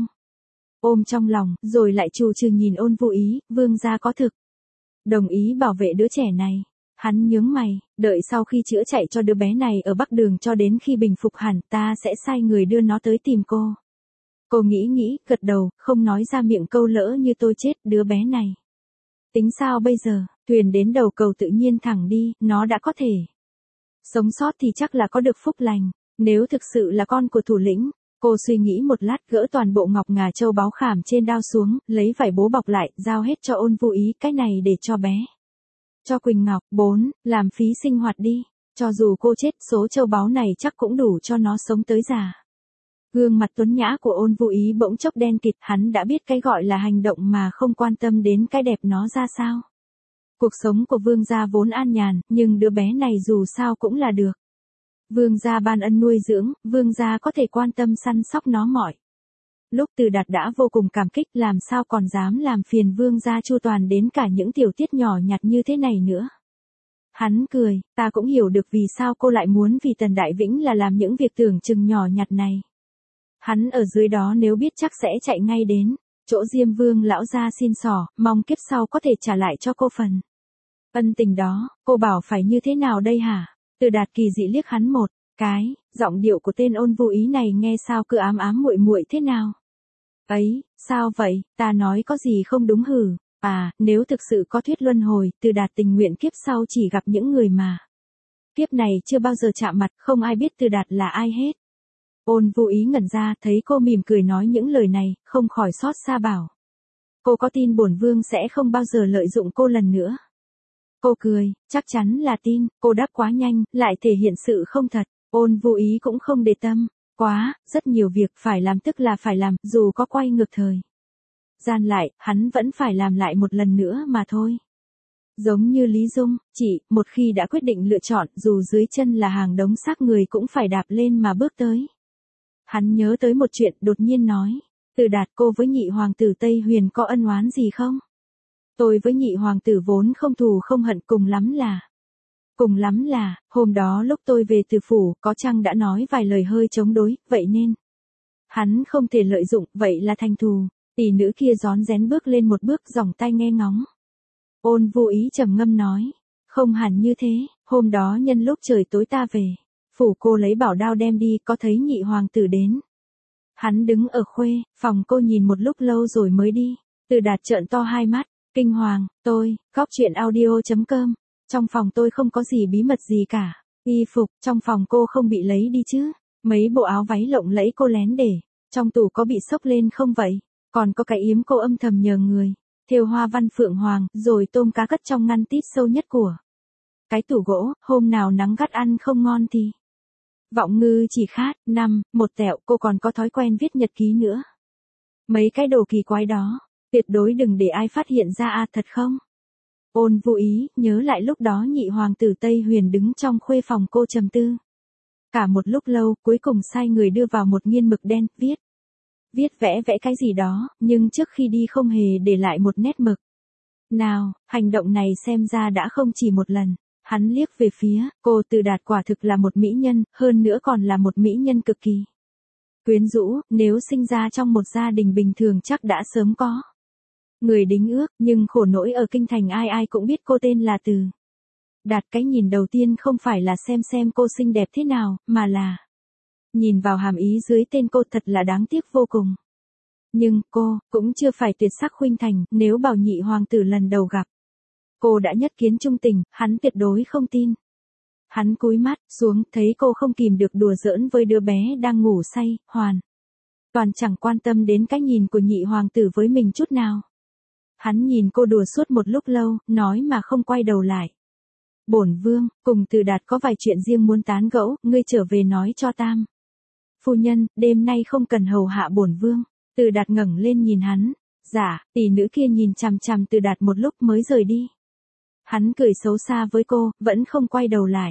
Speaker 1: ôm trong lòng, rồi lại trù trừ nhìn Ôn Vô Ý, vương gia có thực đồng ý bảo vệ đứa trẻ này. Hắn nhướng mày, đợi sau khi chữa chạy cho đứa bé này ở Bắc Đường cho đến khi bình phục hẳn, ta sẽ sai người đưa nó tới tìm cô. Cô nghĩ nghĩ, gật đầu, không nói ra miệng câu lỡ như tôi chết đứa bé này. Tính sao bây giờ, thuyền đến đầu cầu tự nhiên thẳng đi, nó đã có thể sống sót thì chắc là có được phúc lành, nếu thực sự là con của thủ lĩnh. Cô suy nghĩ một lát gỡ toàn bộ ngọc ngà châu báu khảm trên đao xuống, lấy vải bố bọc lại, giao hết cho Ôn Vô Ý, cái này để cho bé. Cho Quỳnh Ngọc, bốn, làm phí sinh hoạt đi, cho dù cô chết số châu báu này chắc cũng đủ cho nó sống tới già. Gương mặt tuấn nhã của Ôn Vô Ý bỗng chốc đen kịt, hắn đã biết cái gọi là hành động mà không quan tâm đến cái đẹp nó ra sao. Cuộc sống của vương gia vốn an nhàn, nhưng đứa bé này dù sao cũng là được vương gia ban ân nuôi dưỡng, vương gia có thể quan tâm săn sóc nó mọi lúc. Từ Đạt đã vô cùng cảm kích, làm sao còn dám làm phiền vương gia chu toàn đến cả những tiểu tiết nhỏ nhặt như thế này nữa. Hắn cười, ta cũng hiểu được vì sao cô lại muốn vì Tần Đại Vĩnh là làm những việc tưởng chừng nhỏ nhặt này. Hắn ở dưới đó nếu biết chắc sẽ chạy ngay đến chỗ Diêm Vương lão gia xin xỏ, mong kiếp sau có thể trả lại cho cô phần ân tình đó. Cô bảo phải như thế nào đây hả? Từ Đạt kỳ dị liếc hắn một cái, giọng điệu của tên Ôn Vô Ý này nghe sao cứ ám ám muội muội thế nào? Ấy, sao vậy, ta nói có gì không đúng hử? À, nếu thực sự có thuyết luân hồi, Từ Đạt tình nguyện kiếp sau chỉ gặp những người mà kiếp này chưa bao giờ chạm mặt, không ai biết Từ Đạt là ai hết. Ôn Vô Ý ngẩn ra, thấy cô mỉm cười nói những lời này, không khỏi xót xa bảo. Cô có tin bổn vương sẽ không bao giờ lợi dụng cô lần nữa? Cô cười, chắc chắn là tin. Cô đáp quá nhanh, lại thể hiện sự không thật. Ôn Vô Ý cũng không để tâm quá, rất nhiều việc phải làm tức là phải làm, dù có quay ngược thời gian lại, hắn vẫn phải làm lại một lần nữa mà thôi. Giống như Lý Dung, chị, một khi đã quyết định lựa chọn, dù dưới chân là hàng đống xác người cũng phải đạp lên mà bước tới. Hắn nhớ tới một chuyện, đột nhiên nói, Từ Đạt, cô với nhị hoàng tử Tây Huyền có ân oán gì không? Tôi với nhị hoàng tử vốn không thù không hận, cùng lắm là Cùng lắm là, hôm đó lúc tôi về từ phủ, có chăng đã nói vài lời hơi chống đối, vậy nên hắn không thể lợi dụng, vậy là thành thù. Tỷ nữ kia rón rén bước lên một bước, giỏng tai nghe ngóng. Ôn Vô Ý trầm ngâm nói, không hẳn như thế, hôm đó nhân lúc trời tối ta về phủ, cô lấy bảo đao đem đi, có thấy nhị hoàng tử đến. Hắn đứng ở khuê phòng cô nhìn một lúc lâu rồi mới đi. Từ Đạt trợn to hai mắt, kinh hoàng. Tôi, Góc Truyện Audio chấm com. Trong phòng tôi không có gì bí mật gì cả. Y phục trong phòng cô không bị lấy đi chứ? Mấy bộ áo váy lộng lẫy cô lén để trong tủ có bị xốc lên không vậy? Còn có cái yếm cô âm thầm nhờ người thêu hoa văn phượng hoàng, rồi tôm cá cất trong ngăn tít sâu nhất của cái tủ gỗ. Hôm nào nắng gắt ăn không ngon thì vọng ngư chỉ khát. Năm, một tẹo. Cô còn có thói quen viết nhật ký nữa. Mấy cái đồ kỳ quái đó, tuyệt đối đừng để ai phát hiện ra. À thật không? Ôn Vô Ý nhớ lại lúc đó nhị hoàng tử Tây Huyền đứng trong khuê phòng, cô trầm tư cả một lúc lâu, cuối cùng sai người đưa vào một nghiên mực đen, viết viết vẽ vẽ cái gì đó, nhưng trước khi đi không hề để lại một nét mực nào. Hành động này xem ra đã không chỉ một lần. Hắn liếc về phía cô. Từ Đạt quả thực là một mỹ nhân, hơn nữa còn là một mỹ nhân cực kỳ quyến rũ. Nếu sinh ra trong một gia đình bình thường chắc đã sớm có người đính ước, nhưng khổ nỗi ở kinh thành ai ai cũng biết cô tên là Từ Đạt. Cái nhìn đầu tiên không phải là xem xem cô xinh đẹp thế nào, mà là nhìn vào hàm ý dưới tên cô, thật là đáng tiếc vô cùng. Nhưng cô cũng chưa phải tuyệt sắc khuynh thành, nếu bảo nhị hoàng tử lần đầu gặp cô đã nhất kiến trung tình, hắn tuyệt đối không tin. Hắn cúi mắt xuống, thấy cô không kìm được đùa giỡn với đứa bé đang ngủ say, hoàn toàn chẳng quan tâm đến cái nhìn của nhị hoàng tử với mình chút nào. Hắn nhìn cô đùa suốt một lúc lâu, nói mà không quay đầu lại. Bổn vương cùng Từ Đạt có vài chuyện riêng muốn tán gẫu, ngươi trở về nói cho Tam phu nhân, đêm nay không cần hầu hạ bổn vương. Từ Đạt ngẩng lên nhìn hắn. Dạ. Tỷ nữ kia nhìn chằm chằm Từ Đạt một lúc mới rời đi. Hắn cười xấu xa với cô, vẫn không quay đầu lại.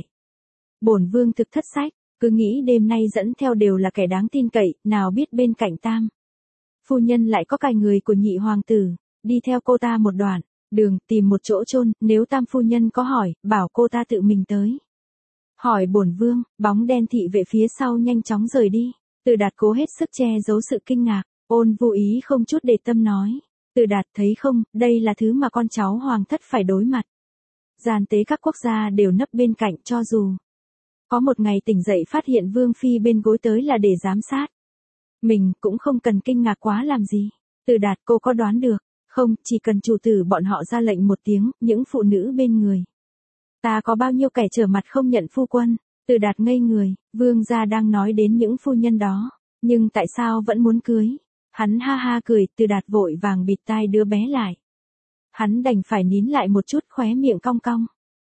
Speaker 1: Bổn vương thực thất sách, cứ nghĩ đêm nay dẫn theo đều là kẻ đáng tin cậy, nào biết bên cạnh Tam phu nhân lại có cài người của nhị hoàng tử, đi theo cô ta một đoạn, đường tìm một chỗ chôn, nếu tam phu nhân có hỏi, bảo cô ta tự mình tới. Hỏi bổn vương, bóng đen thị vệ phía sau nhanh chóng rời đi. Từ Đạt cố hết sức che giấu sự kinh ngạc, Ôn Vô Ý không chút để tâm nói. Từ Đạt thấy không, đây là thứ mà con cháu hoàng thất phải đối mặt. Gian tế các quốc gia đều nấp bên cạnh, cho dù có một ngày tỉnh dậy phát hiện vương phi bên gối tới là để giám sát. Mình cũng không cần kinh ngạc quá làm gì. Từ Đạt, cô có đoán được không, chỉ cần chủ tử bọn họ ra lệnh một tiếng, những phụ nữ bên người ta có bao nhiêu kẻ trở mặt không nhận phu quân. Từ Đạt ngây người, vương gia đang nói đến những phu nhân đó, nhưng tại sao vẫn muốn cưới? Hắn ha ha cười, Từ Đạt vội vàng bịt tai đứa bé lại. Hắn đành phải nín lại một chút, khóe miệng cong cong.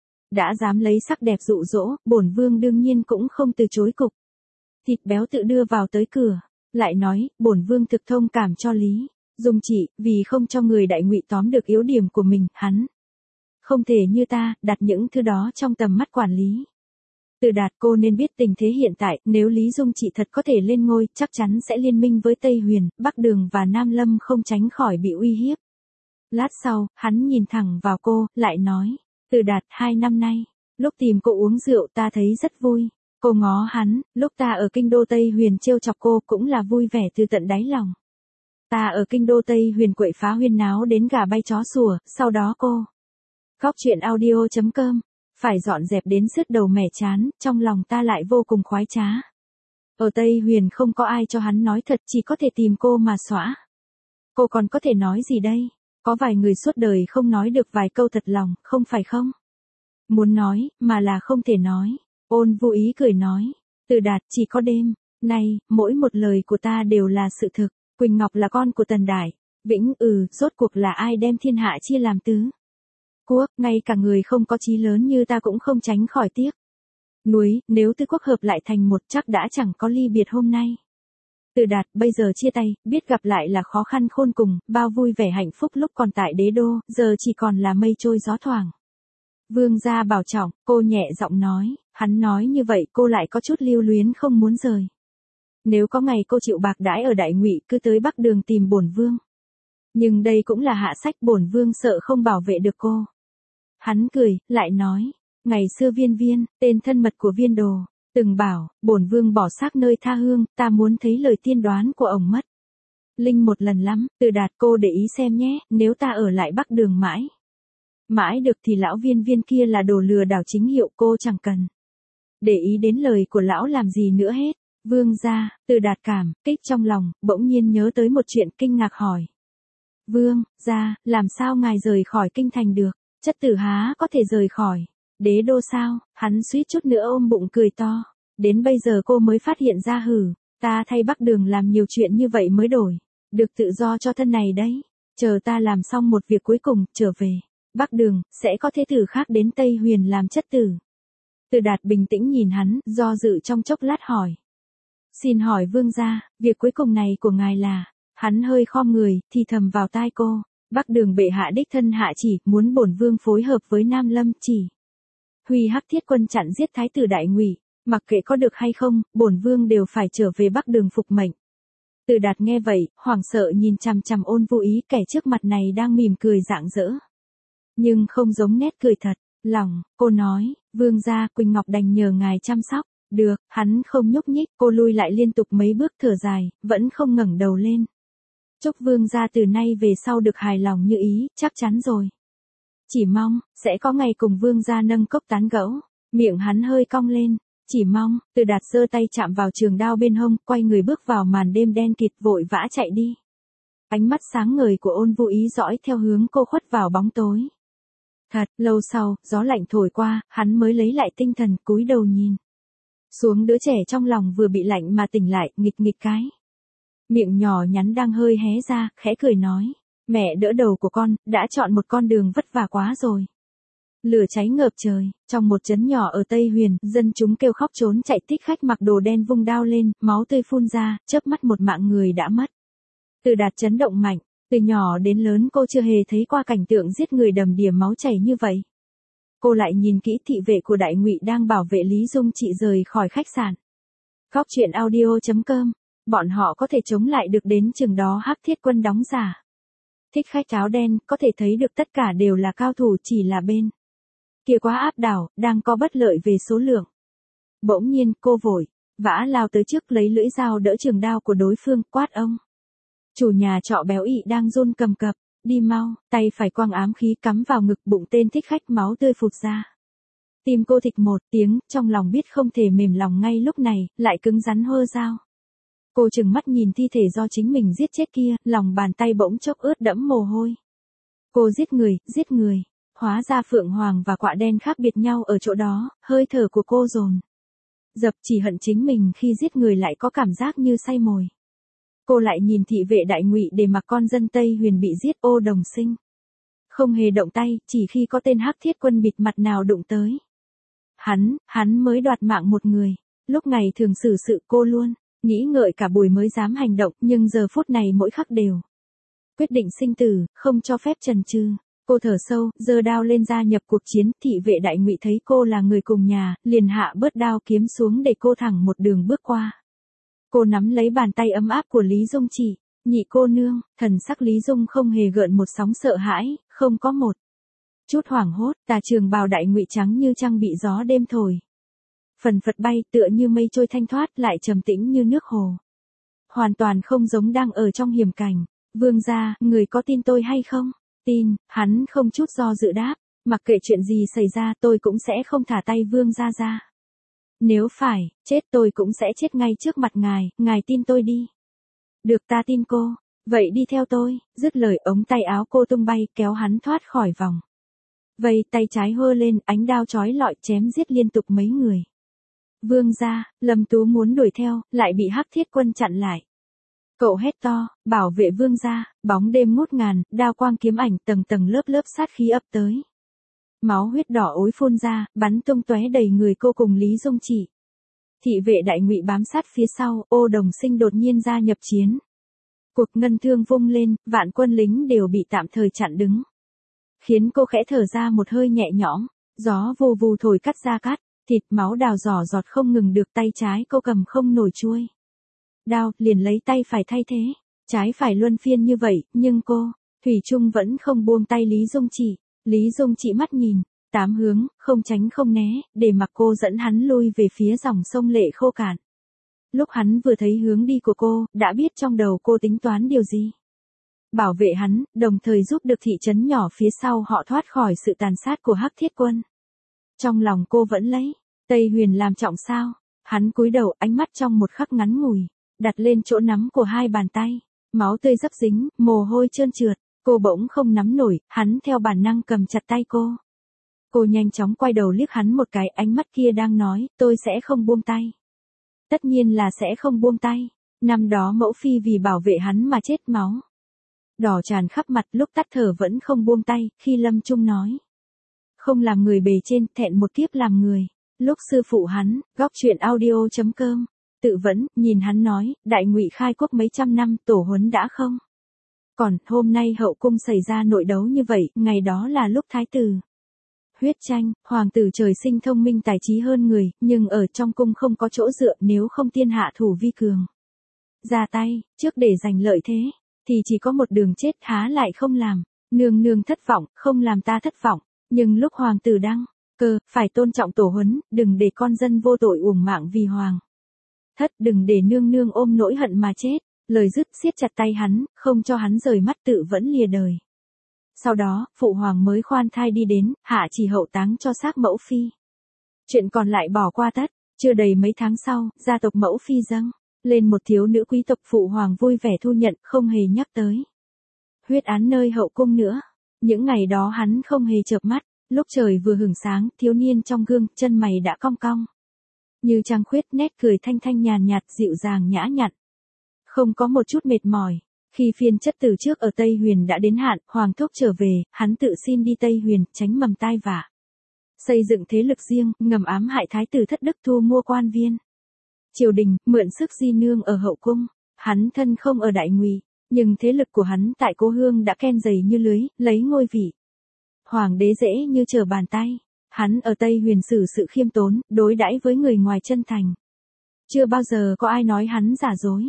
Speaker 1: Đã dám lấy sắc đẹp dụ dỗ, bổn vương đương nhiên cũng không từ chối cục thịt béo tự đưa vào tới cửa, lại nói, bổn vương thực thông cảm cho Lý Dung Trị, vì không cho người Đại Ngụy tóm được yếu điểm của mình, hắn không thể như ta, đặt những thứ đó trong tầm mắt quản lý. Từ Đạt, cô nên biết tình thế hiện tại, nếu Lý Dung Trị thật có thể lên ngôi, chắc chắn sẽ liên minh với Tây Huyền, Bắc Đường và Nam Lâm, không tránh khỏi bị uy hiếp. Lát sau, hắn nhìn thẳng vào cô, lại nói, Từ Đạt, hai năm nay, lúc tìm cô uống rượu ta thấy rất vui. Cô ngó hắn, lúc ta ở kinh đô Tây Huyền trêu chọc cô cũng là vui vẻ từ tận đáy lòng. Ta ở kinh đô Tây Huyền quậy phá huyên náo đến gà bay chó sủa, sau đó cô Góc truyện audio chấm com phải dọn dẹp đến sứt đầu mẻ chán, trong lòng ta lại vô cùng khoái trá. Ở Tây Huyền không có ai cho hắn nói thật, chỉ có thể tìm cô mà xõa. Cô còn có thể nói gì đây? Có vài người suốt đời không nói được vài câu thật lòng, không phải không? Muốn nói, mà là không thể nói. Ôn Vô Ý cười nói. Từ Đạt, chỉ có đêm nay, mỗi một lời của ta đều là sự thực. Quỳnh Ngọc là con của Tần Đại Vĩnh, ừ, rốt cuộc là ai đem thiên hạ chia làm tứ quốc, ngay cả người không có chí lớn như ta cũng không tránh khỏi tiếc nuối, nếu tứ quốc hợp lại thành một chắc đã chẳng có ly biệt hôm nay. Từ Đạt, bây giờ chia tay, biết gặp lại là khó khăn khôn cùng, bao vui vẻ hạnh phúc lúc còn tại đế đô, giờ chỉ còn là mây trôi gió thoảng. Vương gia bảo trọng, cô nhẹ giọng nói, hắn nói như vậy cô lại có chút lưu luyến không muốn rời. Nếu có ngày cô chịu bạc đãi ở Đại Ngụy, cứ tới Bắc Đường tìm bổn vương. Nhưng đây cũng là hạ sách, bổn vương sợ không bảo vệ được cô. Hắn cười, lại nói, ngày xưa Viên Viên, tên thân mật của Viên Đồ, từng bảo, bổn vương bỏ xác nơi tha hương, ta muốn thấy lời tiên đoán của ông mất linh một lần lắm. Từ Đạt, cô để ý xem nhé, nếu ta ở lại Bắc Đường mãi mãi được thì lão Viên Viên kia là đồ lừa đảo chính hiệu, cô chẳng cần để ý đến lời của lão làm gì nữa hết. Vương gia, Từ Đạt cảm kích trong lòng, bỗng nhiên nhớ tới một chuyện, kinh ngạc hỏi. Vương gia, làm sao ngài rời khỏi kinh thành được? Chất tử há có thể rời khỏi đế đô sao? Hắn suýt chút nữa ôm bụng cười to. Đến bây giờ cô mới phát hiện ra, hử, ta thay Bắc Đường làm nhiều chuyện như vậy mới đổi được tự do cho thân này đấy. Chờ ta làm xong một việc cuối cùng, trở về Bắc Đường, sẽ có thế tử khác đến Tây Huyền làm chất tử. Từ Đạt bình tĩnh nhìn hắn, do dự trong chốc lát hỏi. Xin hỏi vương gia, việc cuối cùng này của ngài là? Hắn hơi khom người, thì thầm vào tai cô. Bắc Đường bệ hạ đích thân hạ chỉ, muốn bổn vương phối hợp với Nam Lâm, chỉ huy Hắc Thiết quân chặn giết thái tử Đại Ngụy, mặc kệ có được hay không, bổn vương đều phải trở về Bắc Đường phục mệnh. Từ Đạt nghe vậy, hoảng sợ nhìn chằm chằm Ôn Vô Ý, kẻ trước mặt này đang mỉm cười rạng rỡ, nhưng không giống nét cười thật. Lòng, cô nói, vương gia, Quỳnh Ngọc đành nhờ ngài chăm sóc. Được, hắn không nhúc nhích, cô lui lại liên tục mấy bước thở dài, vẫn không ngẩng đầu lên. Chúc vương gia từ nay về sau được hài lòng như ý, chắc chắn rồi. Chỉ mong, sẽ có ngày cùng vương gia nâng cốc tán gẫu. Miệng hắn hơi cong lên, chỉ mong. Từ Đạt giơ tay chạm vào trường đao bên hông, quay người bước vào màn đêm đen kịt, vội vã chạy đi. Ánh mắt sáng ngời của Ôn Vô Ý dõi theo hướng cô khuất vào bóng tối. Thật lâu sau, gió lạnh thổi qua, hắn mới lấy lại tinh thần, cúi đầu nhìn xuống đứa trẻ trong lòng vừa bị lạnh mà tỉnh lại, nghịch nghịch cái miệng nhỏ nhắn đang hơi hé ra, khẽ cười nói, mẹ đỡ đầu của con, đã chọn một con đường vất vả quá rồi. Lửa cháy ngập trời, trong một trấn nhỏ ở Tây Huyền, dân chúng kêu khóc trốn chạy, thích khách mặc đồ đen vung đao lên, máu tươi phun ra, chớp mắt một mạng người đã mất. Từ Đạt chấn động mạnh, từ nhỏ đến lớn cô chưa hề thấy qua cảnh tượng giết người đầm đìa máu chảy như vậy. Cô lại nhìn kỹ thị vệ của Đại Ngụy đang bảo vệ Lý Dung Trị rời khỏi khách sạn. Góc truyện audio chấm com Bọn họ có thể chống lại được đến chừng đó Hắc Thiết Quân đóng giả. Thích Khách áo đen có thể thấy được tất cả đều là cao thủ, chỉ là bên kia quá áp đảo, đang có bất lợi về số lượng. Bỗng nhiên cô vội vã lao tới trước lấy lưỡi dao đỡ trường đao của đối phương, quát ông. Chủ nhà trọ béo ị đang run cầm cập, đi mau, tay phải quăng ám khí cắm vào ngực bụng tên thích khách, máu tươi phụt ra. Tim cô thịch một tiếng, trong lòng biết không thể mềm lòng ngay lúc này, lại cứng rắn hơ dao. Cô trừng mắt nhìn thi thể do chính mình giết chết kia, lòng bàn tay bỗng chốc ướt đẫm mồ hôi. Cô giết người, giết người. Hóa ra Phượng Hoàng và Quạ Đen khác biệt nhau ở chỗ đó, hơi thở của cô dồn dập, chỉ hận chính mình khi giết người lại có cảm giác như say mồi. Cô lại nhìn thị vệ Đại Ngụy để mặc con dân Tây Huyền bị giết, Ô Đồng Sinh không hề động tay, chỉ khi có tên Hắc Thiết Quân bịt mặt nào đụng tới. Hắn, hắn mới đoạt mạng một người. Lúc ngày thường xử sự cô luôn nghĩ ngợi cả buổi mới dám hành động, nhưng giờ phút này mỗi khắc đều quyết định sinh tử, không cho phép chần chừ. Cô thở sâu, giơ đao lên gia nhập cuộc chiến. Thị vệ Đại Ngụy thấy cô là người cùng nhà, liền hạ bớt đao kiếm xuống để cô thẳng một đường bước qua. Cô nắm lấy bàn tay ấm áp của Lý Dung Chỉ. Nhị cô nương, thần sắc Lý Dung không hề gợn một sóng sợ hãi, không có một chút hoảng hốt. Tà trường bào Đại Ngụy trắng như trăng bị gió đêm thổi phần phật bay, tựa như mây trôi thanh thoát, lại trầm tĩnh như nước hồ. Hoàn toàn không giống đang ở trong hiểm cảnh. Vương gia, người có tin tôi hay không? Tin, hắn không chút do dự đáp. Mặc kệ chuyện gì xảy ra, tôi cũng sẽ không thả tay vương gia ra. Nếu phải, chết tôi cũng sẽ chết ngay trước mặt ngài, ngài tin tôi đi. Được, ta tin cô. Vậy đi theo tôi. Dứt lời, ống tay áo cô tung bay, kéo hắn thoát khỏi vòng vây, tay trái hơ lên, ánh đao chói lọi chém giết liên tục mấy người. Vương gia, Lâm Tú muốn đuổi theo, lại bị Hắc Thiết Quân chặn lại. Cậu hét to, bảo vệ vương gia. Bóng đêm ngút ngàn, đao quang kiếm ảnh tầng tầng lớp lớp sát khí ập tới. Máu huyết đỏ ối phun ra, bắn tung tóe đầy người cô cùng Lý Dung Chỉ. Thị vệ Đại Ngụy bám sát phía sau, Ô Đồng Sinh đột nhiên gia nhập chiến. Cuộc ngân thương vung lên, vạn quân lính đều bị tạm thời chặn đứng. Khiến cô khẽ thở ra một hơi nhẹ nhõm, gió vù vù thổi cắt da cắt, thịt máu đào giỏ giọt không ngừng được, tay trái cô cầm không nổi chuôi đao, liền lấy tay phải thay thế. Trái phải luân phiên như vậy, nhưng cô, thủy chung vẫn không buông tay Lý Dung Chỉ. Lý Dung Chỉ mắt nhìn, tám hướng, không tránh không né, để mặc cô dẫn hắn lui về phía dòng sông lệ khô cạn. Lúc hắn vừa thấy hướng đi của cô, đã biết trong đầu cô tính toán điều gì. Bảo vệ hắn, đồng thời giúp được thị trấn nhỏ phía sau họ thoát khỏi sự tàn sát của Hắc Thiết Quân. Trong lòng cô vẫn lấy Tây Huyền làm trọng sao. Hắn cúi đầu, ánh mắt trong một khắc ngắn ngủi đặt lên chỗ nắm của hai bàn tay. Máu tươi dấp dính, mồ hôi trơn trượt. Cô bỗng không nắm nổi, hắn theo bản năng cầm chặt tay cô. Cô nhanh chóng quay đầu liếc hắn một cái, ánh mắt kia đang nói, tôi sẽ không buông tay. Tất nhiên là sẽ không buông tay. Năm đó mẫu phi vì bảo vệ hắn mà chết, máu đỏ tràn khắp mặt, lúc tắt thở vẫn không buông tay. Khi Lâm Trung nói, không làm người bề trên, thẹn một kiếp làm người. Lúc sư phụ hắn, góc truyện audio chấm com tự vấn, nhìn hắn nói, Đại Ngụy khai quốc mấy trăm năm, tổ huấn đã không còn, hôm nay hậu cung xảy ra nội đấu như vậy, ngày đó là lúc thái tử huyết tranh. Hoàng tử trời sinh thông minh tài trí hơn người, nhưng ở trong cung không có chỗ dựa, nếu không tiên hạ thủ vi cường ra tay trước để giành lợi thế, thì chỉ có một đường chết, há lại không làm nương nương thất vọng, không làm ta thất vọng. Nhưng lúc hoàng tử đăng cơ, phải tôn trọng tổ huấn, đừng để con dân vô tội uổng mạng vì hoàng thất, đừng để nương nương ôm nỗi hận mà chết. Lời dứt, siết chặt tay hắn, không cho hắn rời mắt, tự vẫn lìa đời. Sau đó, phụ hoàng mới khoan thai đi đến, hạ chỉ hậu táng cho xác mẫu phi. Chuyện còn lại bỏ qua tất. Chưa đầy mấy tháng sau, gia tộc mẫu phi dâng lên một thiếu nữ quý tộc, phụ hoàng vui vẻ thu nhận, không hề nhắc tới huyết án nơi hậu cung nữa. Những ngày đó hắn không hề chợp mắt. Lúc trời vừa hửng sáng, thiếu niên trong gương, chân mày đã cong cong như trăng khuyết, nét cười thanh thanh nhàn nhạt, dịu dàng nhã nhặn, không có một chút mệt mỏi. Khi phiên chất từ trước ở Tây Huyền đã đến hạn, hoàng thúc trở về, hắn tự xin đi Tây Huyền, tránh mầm tai vạ, xây dựng thế lực riêng, ngầm ám hại thái tử thất đức, thu mua quan viên triều đình, mượn sức di nương ở hậu cung. Hắn thân không ở Đại Ngụy, nhưng thế lực của hắn tại cố hương đã ken dày như lưới, lấy ngôi vị hoàng đế dễ như trở bàn tay. Hắn ở Tây Huyền xử sự khiêm tốn, đối đãi với người ngoài chân thành. Chưa bao giờ có ai nói hắn giả dối.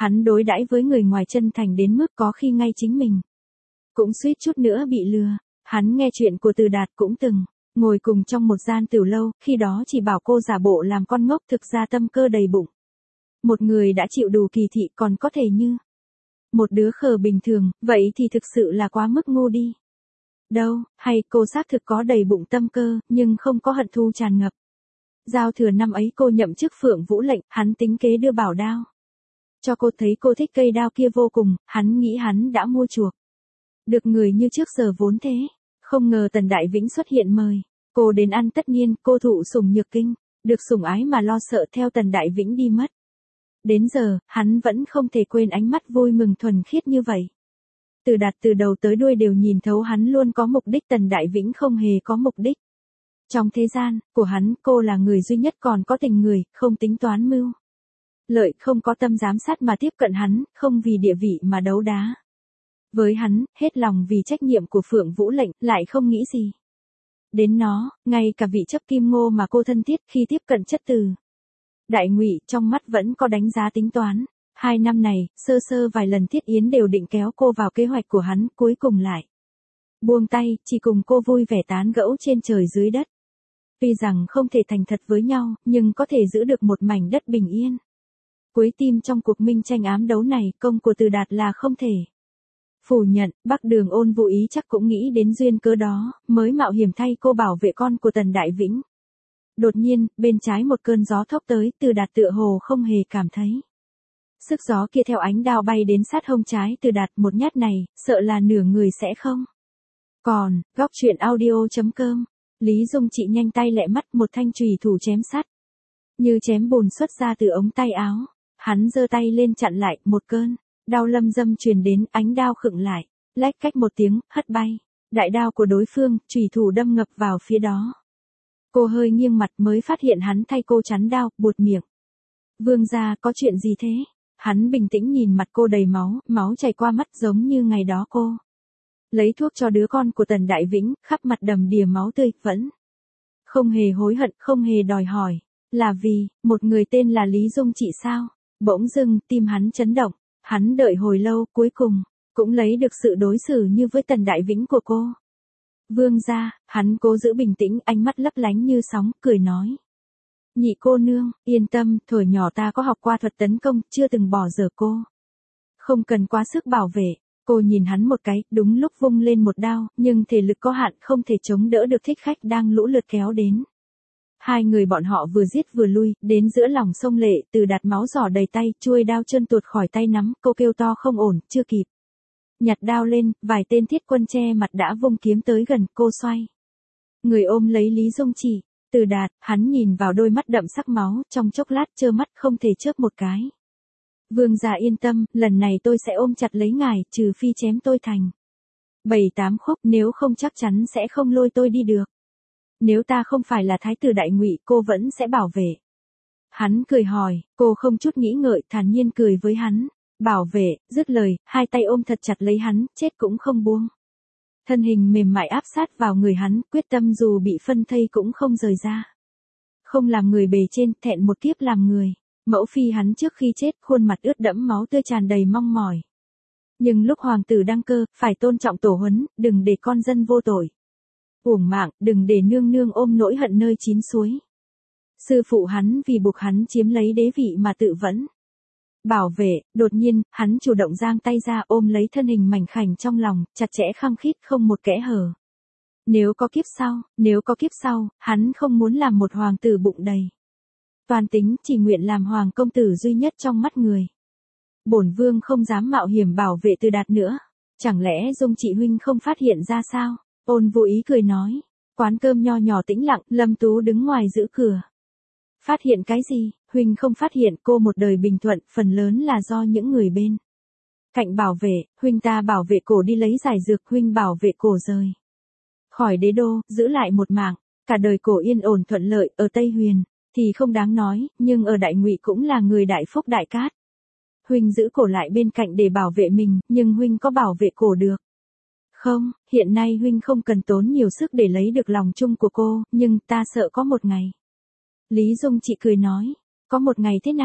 Speaker 1: Hắn đối đãi với người ngoài chân thành đến mức có khi ngay chính mình cũng suýt chút nữa bị lừa. Hắn nghe chuyện của Từ Đạt cũng từng ngồi cùng trong một gian tiểu lâu, khi đó chỉ bảo cô giả bộ làm con ngốc, thực ra tâm cơ đầy bụng. Một người đã chịu đủ kỳ thị còn có thể như một đứa khờ bình thường, vậy thì thực sự là quá mức ngu đi. Đâu, hay cô xác thực có đầy bụng tâm cơ, nhưng không có hận thù tràn ngập. Giao thừa năm ấy cô nhậm chức Phượng Vũ lệnh, hắn tính kế đưa bảo đao cho cô, thấy cô thích cây đao kia vô cùng, hắn nghĩ hắn đã mua chuộc được người như trước giờ vốn thế. Không ngờ Tần Đại Vĩnh xuất hiện mời cô đến ăn tất niên, cô thụ sủng nhược kinh, được sủng ái mà lo sợ theo Tần Đại Vĩnh đi mất. Đến giờ, hắn vẫn không thể quên ánh mắt vui mừng thuần khiết như vậy. Từ Đạt từ đầu tới đuôi đều nhìn thấu hắn luôn có mục đích, Tần Đại Vĩnh không hề có mục đích. Trong thế gian của hắn, cô là người duy nhất còn có tình người, không tính toán mưu lợi, không có tâm giám sát mà tiếp cận hắn, không vì địa vị mà đấu đá với hắn, hết lòng vì trách nhiệm của Phượng Vũ lệnh, lại không nghĩ gì đến nó. Ngay cả vị chấp kim ngô mà cô thân thiết khi tiếp cận chất từ Đại Ngụy, trong mắt vẫn có đánh giá tính toán. Hai năm này, sơ sơ vài lần Thiết Yến đều định kéo cô vào kế hoạch của hắn, cuối cùng lại buông tay, chỉ cùng cô vui vẻ tán gẫu trên trời dưới đất. Tuy rằng không thể thành thật với nhau, nhưng có thể giữ được một mảnh đất bình yên. Cuối tim trong cuộc minh tranh ám đấu này, công của Từ Đạt là không thể phủ nhận. Bắc Đường Ôn vô ý chắc cũng nghĩ đến duyên cớ đó, mới mạo hiểm thay cô bảo vệ con của Tần Đại Vĩnh. Đột nhiên, bên trái một cơn gió thốc tới, Từ Đạt tựa hồ không hề cảm thấy sức gió kia, theo ánh đao bay đến sát hông trái Từ Đạt, một nhát này, sợ là nửa người sẽ không còn. Góc truyện audio chấm com. Lý Dung Trị nhanh tay lẹ mắt, một thanh chùy thủ chém sắt như chém bùn xuất ra từ ống tay áo. Hắn giơ tay lên chặn lại, một cơn đau lâm dâm truyền đến, ánh đao khựng lại, lách cách một tiếng, hất bay đại đao của đối phương, chùy thủ đâm ngập vào phía đó. Cô hơi nghiêng mặt mới phát hiện hắn thay cô chắn đao, buột miệng. Vương gia, có chuyện gì thế? Hắn bình tĩnh nhìn mặt cô đầy máu, máu chảy qua mắt giống như ngày đó cô lấy thuốc cho đứa con của Tần Đại Vĩnh, khắp mặt đầm đìa máu tươi, vẫn không hề hối hận, không hề đòi hỏi. Là vì, một người tên là Lý Dung Trị sao? Bỗng dưng, tim hắn chấn động. Hắn đợi hồi lâu, cuối cùng cũng lấy được sự đối xử như với Tần Đại Vĩnh của cô. Vương gia, hắn cố giữ bình tĩnh, ánh mắt lấp lánh như sóng, cười nói. Nhị cô nương, yên tâm, thuở nhỏ ta có học qua thuật tấn công, chưa từng bỏ dở cô. Không cần quá sức bảo vệ. Cô nhìn hắn một cái, đúng lúc vung lên một đao, nhưng thể lực có hạn, không thể chống đỡ được thích khách đang lũ lượt kéo đến. Hai người bọn họ vừa giết vừa lui, đến giữa lòng sông Lệ, Từ Đạt máu giỏ đầy tay, chuôi đao trơn tuột khỏi tay nắm, cô kêu to không ổn, chưa kịp nhặt đao lên, vài tên thiết quân che mặt đã vung kiếm tới gần, cô xoay người ôm lấy Lý Dung Trị. Từ Đạt, hắn nhìn vào đôi mắt đậm sắc máu, trong chốc lát trơ mắt không thể chớp một cái. Vương gia yên tâm, lần này tôi sẽ ôm chặt lấy ngài, trừ phi chém tôi thành bảy tám khúc, nếu không chắc chắn sẽ không lôi tôi đi được. Nếu ta không phải là thái tử Đại Ngụy, cô vẫn sẽ bảo vệ. Hắn cười hỏi, cô không chút nghĩ ngợi, thản nhiên cười với hắn. Bảo vệ, dứt lời, hai tay ôm thật chặt lấy hắn, chết cũng không buông. Thân hình mềm mại áp sát vào người hắn, quyết tâm dù bị phân thây cũng không rời ra. Không làm người bề trên, thẹn một kiếp làm người. Mẫu phi hắn trước khi chết, khuôn mặt ướt đẫm máu tươi tràn đầy mong mỏi. Nhưng lúc hoàng tử đăng cơ, phải tôn trọng tổ huấn, đừng để con dân vô tội uổng mạng, đừng để nương nương ôm nỗi hận nơi chín suối. Sư phụ hắn vì buộc hắn chiếm lấy đế vị mà tự vẫn bảo vệ, đột nhiên, hắn chủ động giang tay ra ôm lấy thân hình mảnh khảnh trong lòng, chặt chẽ khăng khít không một kẽ hở. Nếu có kiếp sau, nếu có kiếp sau, hắn không muốn làm một hoàng tử bụng đầy toàn tính, chỉ nguyện làm hoàng công tử duy nhất trong mắt người. Bổn vương không dám mạo hiểm bảo vệ Từ Đạt nữa. Chẳng lẽ Dung Trị huynh không phát hiện ra sao? Ôn vô ý cười nói. Quán cơm nho nhỏ tĩnh lặng, Lâm Tú đứng ngoài giữ cửa. Phát hiện cái gì? Huynh không phát hiện, cô một đời bình thuận, phần lớn là do những người bên cạnh bảo vệ. Huynh ta bảo vệ cổ đi lấy giải dược, huynh bảo vệ cổ rời khỏi đế đô, giữ lại một mạng. Cả đời cổ yên ổn thuận lợi, ở Tây Huyền thì không đáng nói, nhưng ở Đại Ngụy cũng là người đại phúc đại cát. Huynh giữ cổ lại bên cạnh để bảo vệ mình, nhưng huynh có bảo vệ cổ được không? Hiện nay huynh không cần tốn nhiều sức để lấy được lòng chung của cô, nhưng ta sợ có một ngày. Lý Dung Trị cười nói, có một ngày thế nào?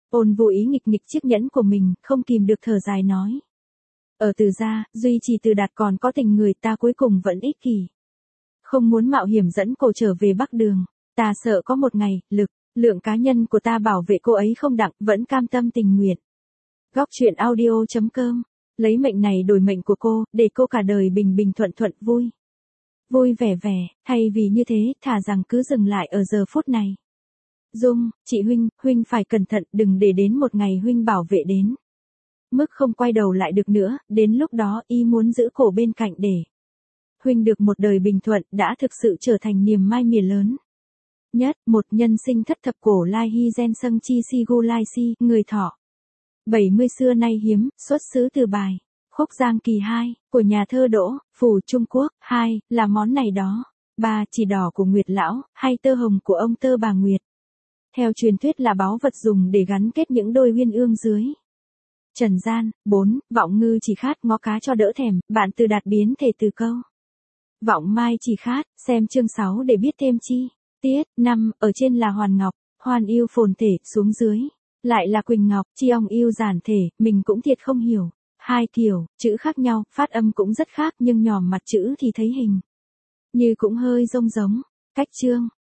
Speaker 1: Ôn vô ý nghịch nghịch chiếc nhẫn của mình, không kìm được thở dài nói. Ở Từ gia, duy trì Từ Đạt còn có tình người, ta cuối cùng vẫn ích kỷ. Không muốn mạo hiểm dẫn cô trở về Bắc Đường, ta sợ có một ngày, lực, lượng cá nhân của ta bảo vệ cô ấy không đặng, vẫn cam tâm tình nguyện. Góc truyện audio chấm com, lấy mệnh này đổi mệnh của cô, để cô cả đời bình bình thuận thuận vui. Vui vẻ vẻ, thay vì như thế, thà rằng cứ dừng lại ở giờ phút này. Dung, chị Huynh, Huynh phải cẩn thận, đừng để đến một ngày Huynh bảo vệ đến. Mức không quay đầu lại được nữa, đến lúc đó y muốn giữ cổ bên cạnh để. Huynh được một đời bình thuận đã thực sự trở thành niềm mai mỉa lớn. Nhất, một nhân sinh thất thập cổ lai hy gen sâng chi si gu lai si, người thọ. bảy mươi xưa nay hiếm, xuất xứ từ bài. Khúc Giang Kỳ hai, của nhà thơ Đỗ, Phủ Trung Quốc, hai, là món này đó. ba. Chỉ đỏ của Nguyệt Lão, hay tơ hồng của ông tơ bà Nguyệt. Theo truyền thuyết là báu vật dùng để gắn kết những đôi uyên ương dưới trần gian. bốn. Vọng ngư chỉ khát ngó cá cho đỡ thèm, bạn Từ Đạt biến thể từ câu. Vọng mai chỉ khát, xem chương sáu để biết thêm chi. Tiết. năm. Ở trên là Hoàn Ngọc, Hoan yêu phồn thể, xuống dưới lại là Quỳnh Ngọc, Chi ong yêu giản thể, mình cũng thiệt không hiểu. Hai kiểu, chữ khác nhau, phát âm cũng rất khác nhưng nhòm mặt chữ thì thấy hình như cũng hơi rông giống. Cách chương.